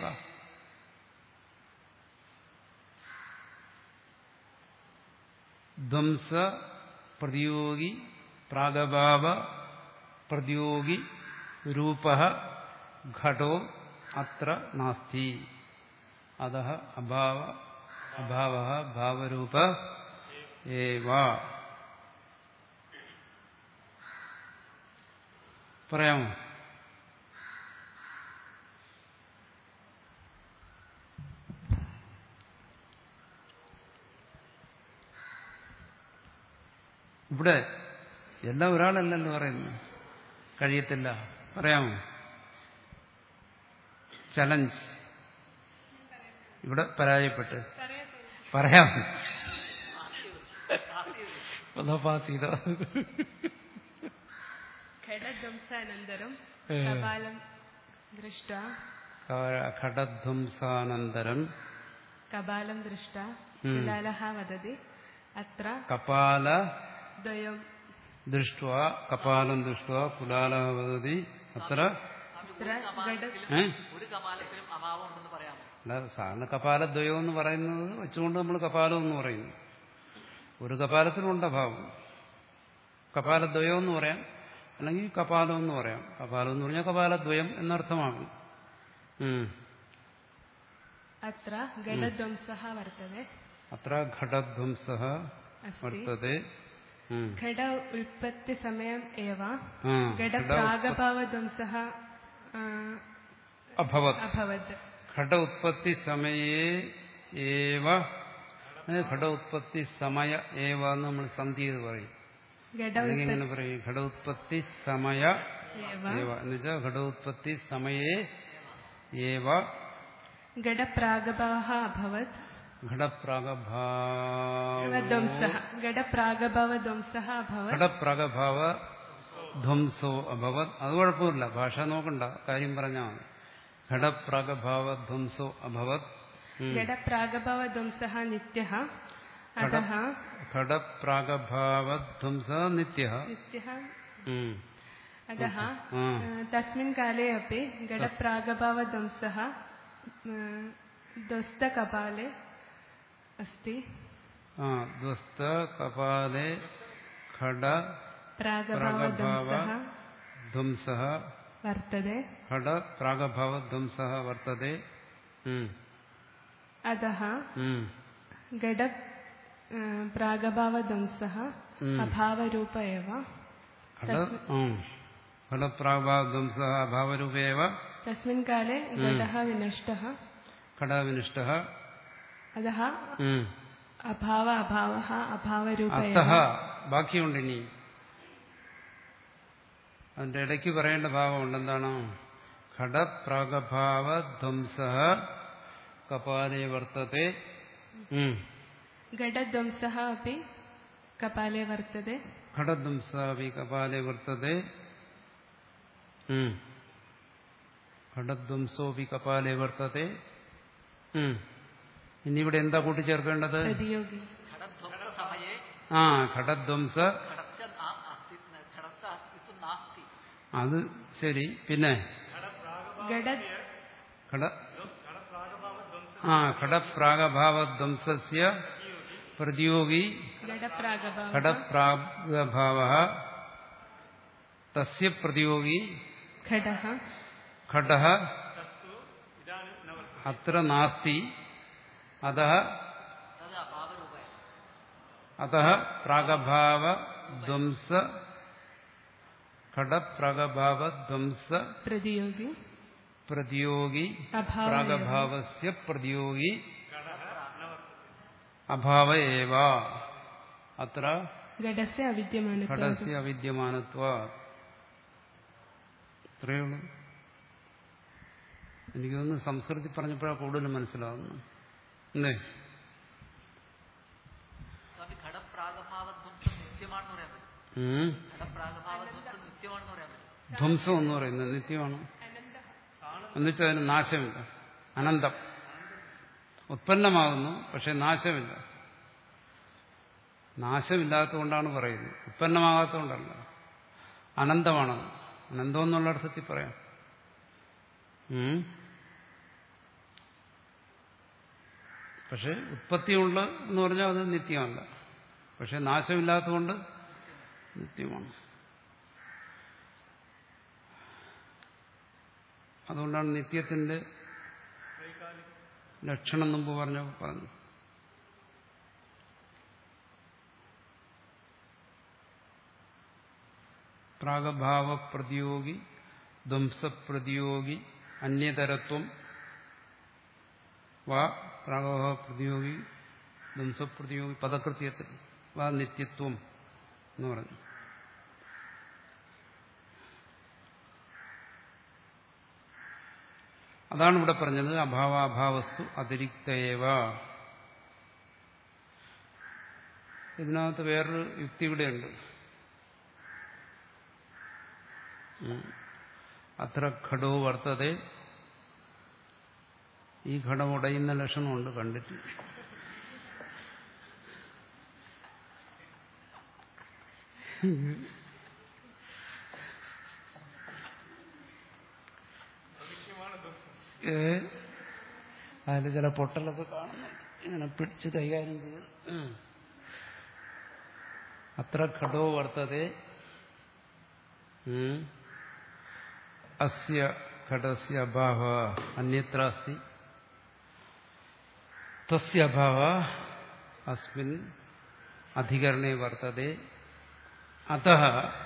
S1: ധ്വംസ പ്രതിയോഗി പ്രാഗഭാവ പ്രതിയോഗി രൂപഃ ഘടോ അത്ര നാസ്തി അതഃ അഭാവ അഭാവഃ ഭാവരൂപ ഏവ പറയാമോ? ഇവിടെ എല്ലാം ഒരാളല്ലല്ലോ പറയുന്നു. കഴിയത്തില്ല. പറയാമോ? ചലഞ്ച്. ഇവിടെ പരാജയപ്പെട്ട് പറയാം. പാസ് ചെയ്തോ?
S4: ഘടധ്വംസാനന്തരം കപാലം ദൃഷ്ട്വാ
S1: ഘടധ്വംസാനന്തരം
S4: കപാലം ദൃഷ്ട്വാ കുലാലഃ വദതി അത്ര
S1: കപാല
S4: ദ്വയം
S1: ദൃഷ്ട്വാ കപാലം ദൃഷ്ട്വാ കുലാലഃ വദതി അത്ര
S4: അത്ര ഘട
S3: ഒരു കപാലത്തിലും അഭാവം ഉണ്ടെന്ന് പറയാമോ?
S1: അല്ല, സാധാരണ കപാലദ്വയം എന്ന് പറയുന്നത് വെച്ചുകൊണ്ട് നമ്മൾ കപാലം എന്ന് പറയുന്നു. ഒരു കപാലത്തിലുണ്ട് അഭാവം. കപാലദ്വയം എന്ന് പറയാം, അല്ലെങ്കിൽ കപാലം എന്ന് പറയാം. കപാലം എന്ന് പറഞ്ഞാൽ കപാലദ്വയം എന്നർത്ഥമാകും.
S4: അത്ര ഘടധ്വംസഃ വർത്തതെ
S1: അത്ര ഘടധ്വംസഃ വർത്തതെ.
S4: ഘട ഉൽപ്പത്തി സമയം ഏവ
S1: ആ,
S4: ഘട
S1: ഘട
S4: പ്രാഗഭാവധ്വംസഃ
S1: അഭവത്.
S4: അഭവത്.
S1: ഘട ഉത്പത്തി സമയേ ഏവ ഘട ഉത്പത്തി സമയ ഏവ എന്ന് നമ്മൾ സന്ധി ചെയ്ത് പറയും.
S4: ഘട
S1: അല്ലെങ്കിൽ ഇങ്ങനെ പറയും ഘട ഉത്പത്തി സമയ
S4: ഏവ
S1: ഏവ എന്ന് വെച്ചാൽ ഘട ഉത്പത്തി സമയേ ഏവ
S4: ഘട പ്രാഗഭാവഃ അഭവത്
S1: ഘടപ്രാഗഭാവ
S4: ഘടപ്രാഗഭാവധ്വംസഃ അഭവത്
S1: ഘടപ്രാഗഭാവ ധ്വംസോ അഭവത്. അത് കുഴപ്പമില്ല, ഭാഷ നോക്കണ്ട, കാര്യം പറഞ്ഞാൽ മതി. ഘടപ്രാഗഭാവധ്വംസോ അഭവത്.
S4: ഘടപ്രാഗഭാവധ്വംസഃ നിത്യഃ അതഃ
S1: ഘടപ്രാഗഭാവധ്വംസ നിത്യഃ
S4: നിത്യഃ അതഃ തസ്മിन् കാലേ अपि घटप्रागभावध्वंसः ध्वस्तकपाले अस्ति.
S1: ध्वस्तकपाले घट
S4: प्रागभावध्वंसः
S1: ध्वंसः
S4: वर्तते.
S1: घट प्रागभावध्वंसः वर्तते.
S4: अतः घट प्रागभावध्वंसः अभावरूप एव.
S1: घटप्रागभावध्वंसः अभावरूप एव.
S4: तस्मिन् काले घटः विनष्टः.
S1: घटः विनष्टः.
S4: अतः अभाव अभावः अभावरूप एव.
S1: अतः ബാക്കിയുണ്ട് ഇനി. അതിന്റെ ഇടയ്ക്ക് പറയേണ്ട ഭാവമുണ്ട്. എന്താണ്? ഘടപ്രാഗഭാവധ്വംസഃ കപാലേ വർത്തത്തെ.
S4: घटध्वंसः अपि कपाले वर्तते.
S1: घटध्वंसः अपि कपाले वर्तते. ഘടധ്വംസോപി കപാലേ വർത്തത്തെ. ഇനി ഇവിടെ എന്താ കൂട്ടിച്ചേർക്കേണ്ടത്?
S4: प्रतियोगी.
S3: ഘടധ്വംസ സമയേ
S1: ആ ഘടധ്വംസ.
S3: ഘടസ്യ ഘടസ്യ അസ്തിത്വം നാസ്തി.
S1: അത് ശരി. പിന്നെ
S4: घट
S1: ഘട ആ ഘടപ്രാഗഭാവധ്വംസസ്യ പ്രതിയോഗി
S4: घटप्रागभावः
S1: ഘടപ്രാഗഭാവഃ തസ്യ പ്രതിയോഗി
S4: घटः
S1: ഘടഃ അത്ര നാസ്തി. അതഃ
S3: തത് അഭാവരൂപേ
S1: അതഃ പ്രാഗഭാവധ്വംസ ഘടപ്രാഗഭാവധ്വംസ
S4: प्रतियोगी
S1: പ്രതിയോഗി
S4: अभाव
S1: പ്രാഗഭാവസ്യ പ്രതിയോഗി അഭാവ ഏവ. അത്ര
S4: घटस्य अविद्यमानत्वात्.
S1: ഘടസ്യ അവിദ്യമാനത്വാത്. ഇത്രയേ ഉള്ളൂ. എനിക്ക് തോന്നുന്നു സംസ്കൃതി പറഞ്ഞപ്പോഴാണ് കൂടുതൽ മനസ്സിലാവുന്നു. എന്തേ?
S3: സ്വാമി ഘടപ്രാഗഭാവധ്വംസം നിത്യമാണെന്ന് പറയാൻ പറ്റും.
S1: ഉം.
S3: ഘടപ്രാഗഭാവധ്വംസം നിത്യമാണെന്ന് പറയാൻ പറ്റും.
S1: ധ്വംസം എന്ന് പറയുന്നത് നിത്യമാണ്. എന്നിട്ട് അതിന് നാശമില്ല. അനന്തം. ഉത്പന്നമാകുന്നു, പക്ഷെ നാശമില്ല. നാശമില്ലാത്തതുകൊണ്ടാണ് പറയുന്നത്, ഉത്പന്നമാകാത്തതുകൊണ്ടല്ല. അനന്തമാണത്. അനന്തം എന്നുള്ള അർത്ഥത്തിൽ പറയാം. പക്ഷെ ഉത്പത്തിയുള്ള എന്ന് പറഞ്ഞാൽ അത് നിത്യമല്ല. പക്ഷെ നാശമില്ലാത്തതുകൊണ്ട് നിത്യമാണ്. അതുകൊണ്ടാണ് നിത്യത്തിന്റെ ലക്ഷണം മുമ്പ് പറഞ്ഞ പറഞ്ഞു. പ്രാഗഭാവ പ്രതിയോഗി ധ്വംസപ്രതിയോഗി അന്യതരത്വം വാ പ്രാഗഭാവ പ്രതിയോഗി ധ്വംസപ്രതിയോഗി പദകൃത്യത്തിൽ വാ നിത്യത്വം എന്ന് പറഞ്ഞു. അതാണ് ഇവിടെ പറഞ്ഞത്. അഭാവാഭാവസ്തു അതിരിക്തയേവ. ഇതിനകത്ത് വേറൊരു യുക്തി ഇവിടെയുണ്ട്. അത്ര ഘടോ വർത്തതെ. ഈ ഘടം ഉടയുന്ന ലക്ഷണമുണ്ട് കണ്ടിട്ട്. ഏ അതിൽ ചില പൊട്ടലൊക്കെ കാണുന്നുണ്ട്. ഇങ്ങനെ പിടിച്ച് കൈകാര്യം ചെയ്ത് അത്ര ഘടോ വർത്തതെ അസ്യ ഘടസ്യ അഭാവ അന്യത്ര അസ്തി തസ്യ അഭാവ അസ്മിൻ അധികരണേ വർത്തതെ അതഃ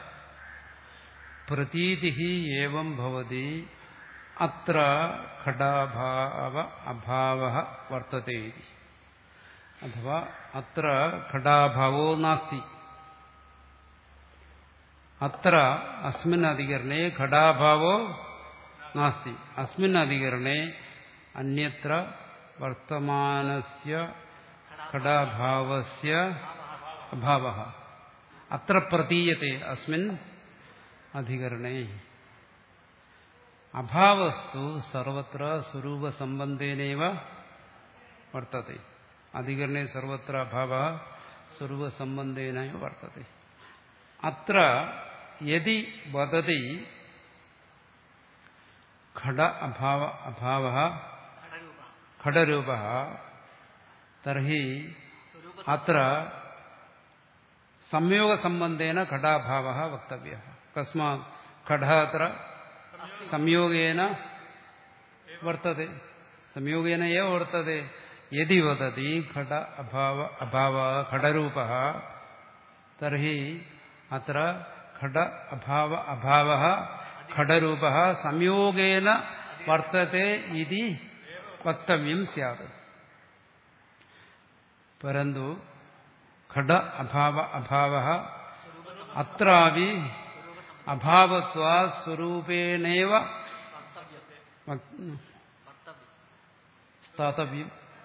S1: പ്രതീതിഹി ഏവം ഭവതി അത്ര ഘടാഭാവ അഭാവഃ വർത്തതേ. അഥവാ അത്ര ഘടാഭാവോ നാസ്തി. അത്ര അസ്മിൻ അധികരണേ ഘടാഭാവോ നാസ്തി. അസ്മിൻ അധികരണേ അന്യത്ര വർത്തമാനസ്യ ഘടാഭാവസ്യ അഭാവഃ അത്ര പ്രതീയത്തെ അസ്മിൻ അധികരണേ. അഭാവസ്തു സർവത്ര സ്വരൂപസംബന്ധേനൈവ വർത്തത്തെ. അധികരണേ സർവത്ര അഭാവഃ സ്വരൂപസംബന്ധേനൈവ വർത്തത്തെ. അത്ര യദി വദതി ഘട അഭാവ അഭാവഃ ഘടരൂപഃ തർഹി അത്ര സംയോഗസംബന്ധേന ഘടാഭാവഃ വക്തവ്യഃ. കസ്മാത് ഘട അത്ര സംയോഗേന വർത്തതെ. സംയോഗേന ഏവ വർത്തതെ. യദി വദതി ഘട അഭാവ അഭാവ ഘടരൂപഃ തർഹി അത്ര ഘട അഭാവ അഭാവഃ ഘടരൂപഃ സംയോഗേന വർത്തത്തെ ഇതി വക്തവ്യം സ്യാത്. പരന്തു ഘട അഭാവ അഭാവഃ അത്രാപി അഭാവത്വാ സ്വരൂപേണേവ സ്ഥാതവ്യം.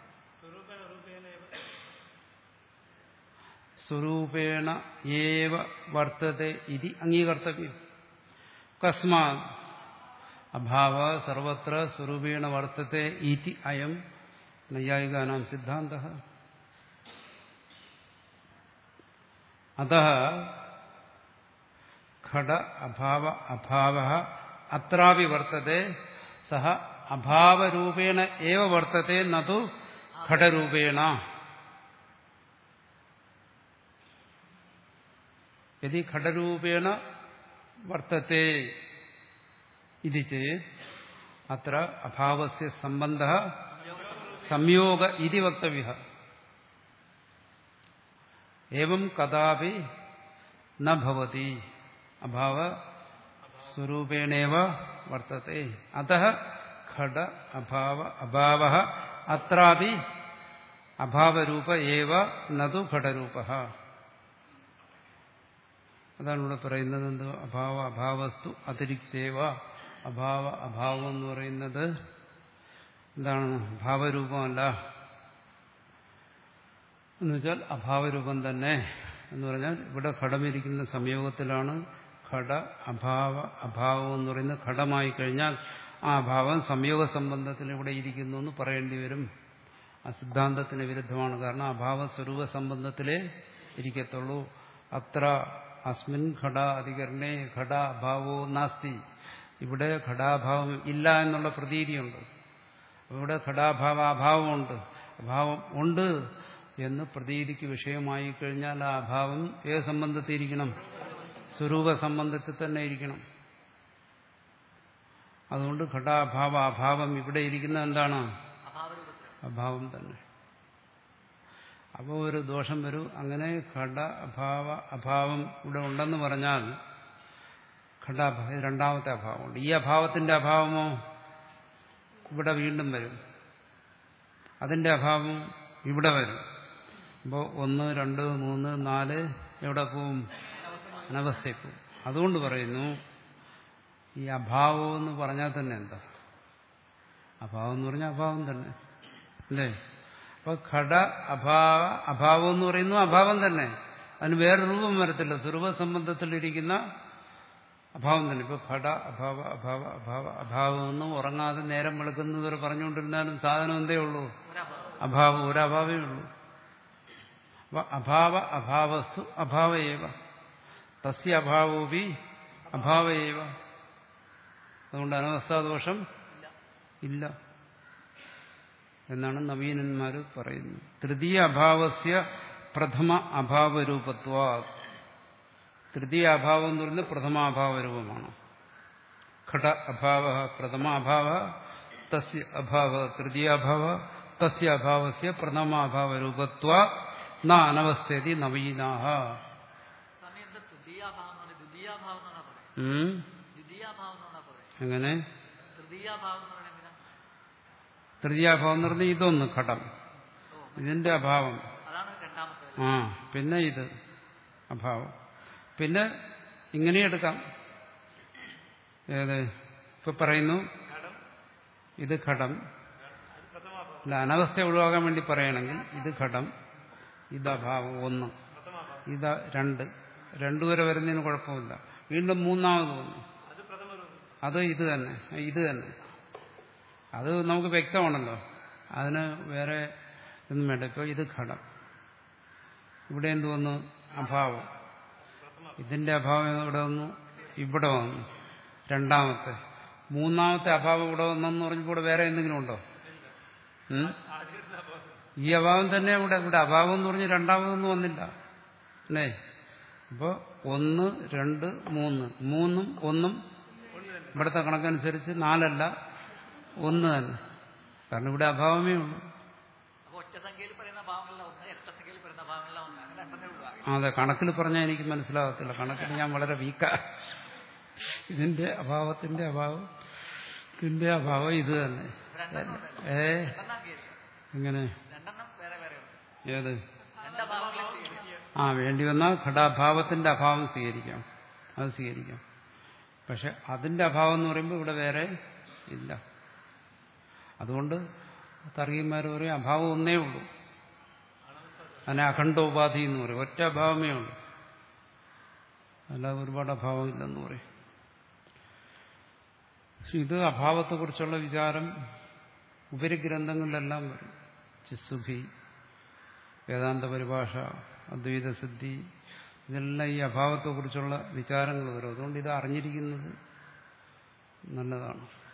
S1: സ്വരൂപേണ ഏവ വർത്തത്തെ ഇതി അംഗീകർത്തവ്യം. കസ്മാത് അഭാവ സർവത്ര സ്വരൂപേണ വർത്തത്തെ ഇതി അയം നൈയായികാനാം സിദ്ധാന്തഃ. അതഃ ഘട അഭാവ അഭാവഃ അത്രാപി വർത്തത്തെ സഹ അഭാവരൂപേണ ഏവ വർത്തത്തെ നതു ഘടരൂപേണ. യദി ഘടരൂപേണ വർത്തത്തെ ഇതി ചേത് അത്ര അഭാവസ്യ സംബന്ധഃ സംയോഗ ഇതി വക്തവ്യഃ. ഏവം കദാപി ന ഭവതി. അഭാവ സ്വരൂപേണേവ വർത്തത്തെ. അതഃ ഘട അഭാവ അഭാവഃ അത്രാപി അഭാവരൂപ ഏവ നതു ഘടരൂപഃ. അതാണ് ഇവിടെ പറയുന്നത്. എന്ത്? അഭാവ അഭാവസ്തു അതിരിക്തേവ. അഭാവ അഭാവം എന്ന് പറയുന്നത് എന്താണ്? ഭാവരൂപമല്ല എന്നുവെച്ചാൽ അഭാവരൂപം തന്നെ എന്ന് പറഞ്ഞാൽ ഇവിടെ ഘടമിരിക്കുന്ന സംയോഗത്തിലാണ്. ഘട അഭാവ അഭാവം എന്ന് പറയുന്നത് ഘടമായി കഴിഞ്ഞാൽ ആ അഭാവം സംയോഗ സംബന്ധത്തിൽ ഇവിടെ ഇരിക്കുന്നു എന്ന് പറയേണ്ടി വരും. ആ സിദ്ധാന്തത്തിന് വിരുദ്ധമാണ്. കാരണം അഭാവ സ്വരൂപ സംബന്ധത്തിലേ ഇരിക്കത്തുള്ളൂ. അത്ര അസ്മിൻ ഘട അധികരണേ ഘട അഭാവോ നാസ്തി. ഇവിടെ ഘടാഭാവം ഇല്ല എന്നുള്ള പ്രതീതിയുണ്ട്. ഇവിടെ ഘടാഭാവ അഭാവമുണ്ട്. അഭാവം ഉണ്ട് എന്ന് പ്രതീതിക്ക് വിഷയമായി കഴിഞ്ഞാൽ ആ അഭാവം ഏത് സംബന്ധത്തിൽ ഇരിക്കണം? സ്വരൂപ സംബന്ധത്തിൽ തന്നെ ഇരിക്കണം. അതുകൊണ്ട് ഘടാഭാവ അഭാവം ഇവിടെ ഇരിക്കുന്നത് എന്താണ്? അഭാവം തന്നെ. അപ്പോൾ ഒരു ദോഷം വരും. അങ്ങനെ ഘട അഭാവ അഭാവം ഇവിടെ ഉണ്ടെന്ന് പറഞ്ഞാൽ ഘടാഭാവം ഇത് രണ്ടാമത്തെ അഭാവമുണ്ട്. ഈ അഭാവത്തിന്റെ അഭാവമോ ഇവിടെ വീണ്ടും വരും. അതിന്റെ അഭാവം ഇവിടെ വരും. അപ്പോൾ ഒന്ന് രണ്ട് മൂന്ന് നാല് എവിടെ പോവും? അനവസ്ഥയിൽ പോവും. അതുകൊണ്ട് പറയുന്നു ഈ അഭാവം എന്ന് പറഞ്ഞാൽ തന്നെ എന്താ? അഭാവം എന്ന് പറഞ്ഞാൽ അഭാവം തന്നെ അല്ലേ? അപ്പൊ ഘട അഭാവ അഭാവം എന്ന് പറയുന്നു അഭാവം തന്നെ. അതിന് വേറെ രൂപം വരത്തില്ല. സ്വരൂപ സംബന്ധത്തിലിരിക്കുന്ന അഭാവം തന്നെ. ഇപ്പൊ ഘട അഭാവ അഭാവ അഭാവ അഭാവം എന്നും ഉറങ്ങാതെ നേരം വെളുക്കുന്നതുവരെ പറഞ്ഞുകൊണ്ടിരുന്നാലും സാധനം എന്തേ ഉള്ളൂ? അഭാവം. ഒരഭാവേ ഉള്ളൂ. അപ്പൊ അഭാവ അഭാവസ്തു അഭാവയേവ തസ്യ അഭാവോപി അഭാവയേവ. അതുകൊണ്ട് അനവസ്ഥാദോഷം ഇല്ല എന്നാണ് നവീനന്മാർ പറയുന്നത്. തൃതീയ അഭാവസ്യ പ്രഥമ അഭാവരൂപത്വാ. തൃതീയ അഭാവം എന്ന് പറയുന്നത് പ്രഥമാഭാവരൂപമാണ്. ഘട അഭാവ പ്രഥമാഭാവ തസ്യ അഭാവ തൃതീയാഭാവ തസ്യ അഭാവസ്യ പ്രഥമാഭാവരൂപത്വാ ന അനവസ്ഥയതി നവീനാഹ. എങ്ങനെ? തൃതീയാഭാവം എന്ന് പറഞ്ഞാൽ ഇതൊന്ന് ഘടം, ഇതിന്റെ അഭാവം. ആ പിന്നെ ഇത് അഭാവം. പിന്നെ ഇങ്ങനെ എടുക്കാം. ഏത്? ഇപ്പൊ പറയുന്നു ഇത് ഘടം. അല്ല, അനവസ്ഥ ഒഴിവാക്കാൻ വേണ്ടി പറയുകയാണെങ്കിൽ ഇത് ഘടം, ഇത് അഭാവം ഒന്ന്, ഇത് രണ്ട്, രണ്ടുവരെ വരുന്നതിന് കുഴപ്പമില്ല. വീണ്ടും മൂന്നാമത് വന്നു, അത് ഇത് തന്നെ ഇത് തന്നെ അത് നമുക്ക് വ്യക്തമാണല്ലോ. അതിന് വേറെ ഒന്നും വേണ്ട. ഇപ്പോൾ ഇത് ഘടം, ഇവിടെ എന്ത് വന്നു? അഭാവം. ഇതിന്റെ അഭാവം ഇവിടെ വന്നു, ഇവിടെ വന്നു. രണ്ടാമത്തെ മൂന്നാമത്തെ അഭാവം ഇവിടെ വന്നെന്ന് പറഞ്ഞപ്പോൾ ഇവിടെ വേറെ എന്തെങ്കിലും ഉണ്ടോ? ഈ അഭാവം തന്നെ ഇവിടെ ഇവിടെ അഭാവം എന്ന് പറഞ്ഞ് രണ്ടാമതൊന്നും വന്നില്ല അല്ലേ? അപ്പോൾ ഒന്ന് രണ്ട് മൂന്ന്, മൂന്നും ഒന്നും ഇവിടുത്തെ കണക്കനുസരിച്ച് നാലല്ല, ഒന്ന് തന്നെ. കാരണം ഇവിടെ അഭാവമേ ഉള്ളൂ. അതെ, കണക്കിൽ പറഞ്ഞാൽ എനിക്ക് മനസ്സിലാകത്തില്ല. കണക്കിൽ ഞാൻ വളരെ വീക്കാ. ഇതിന്റെ അഭാവത്തിന്റെ അഭാവം ഇതിന്റെ അഭാവം ഇത് തന്നെ. ഏ എങ്ങനെ? ഏത്? ആ വേണ്ടി വന്നാൽ ഘടാഭാവത്തിന്റെ അഭാവം സ്വീകരിക്കാം, അത് സ്വീകരിക്കാം. പക്ഷെ അതിന്റെ അഭാവം എന്ന് പറയുമ്പോൾ ഇവിടെ വേറെ ഇല്ല. അതുകൊണ്ട് തർക്കീന്മാർ പറയും അഭാവം ഒന്നേ ഉള്ളൂ. അതിനെ അഖണ്ഡോപാധി എന്ന് പറയും. ഒറ്റ അഭാവമേ ഉള്ളൂ, അല്ലാതെ ഒരുപാട് അഭാവം ഇല്ലെന്ന് പറയും. ഇത് അഭാവത്തെക്കുറിച്ചുള്ള വിചാരം ഉപരിഗ്രന്ഥങ്ങളിലെല്ലാം വരും. ചിസ്സുഭി, വേദാന്ത പരിഭാഷ, അദ്വൈതസിദ്ധി, ഇതെല്ലാം ഈ അഭാവത്തെക്കുറിച്ചുള്ള വിചാരങ്ങൾ വരും. അതുകൊണ്ട് ഇത് അറിഞ്ഞിരിക്കുന്നത് നല്ലതാണ്.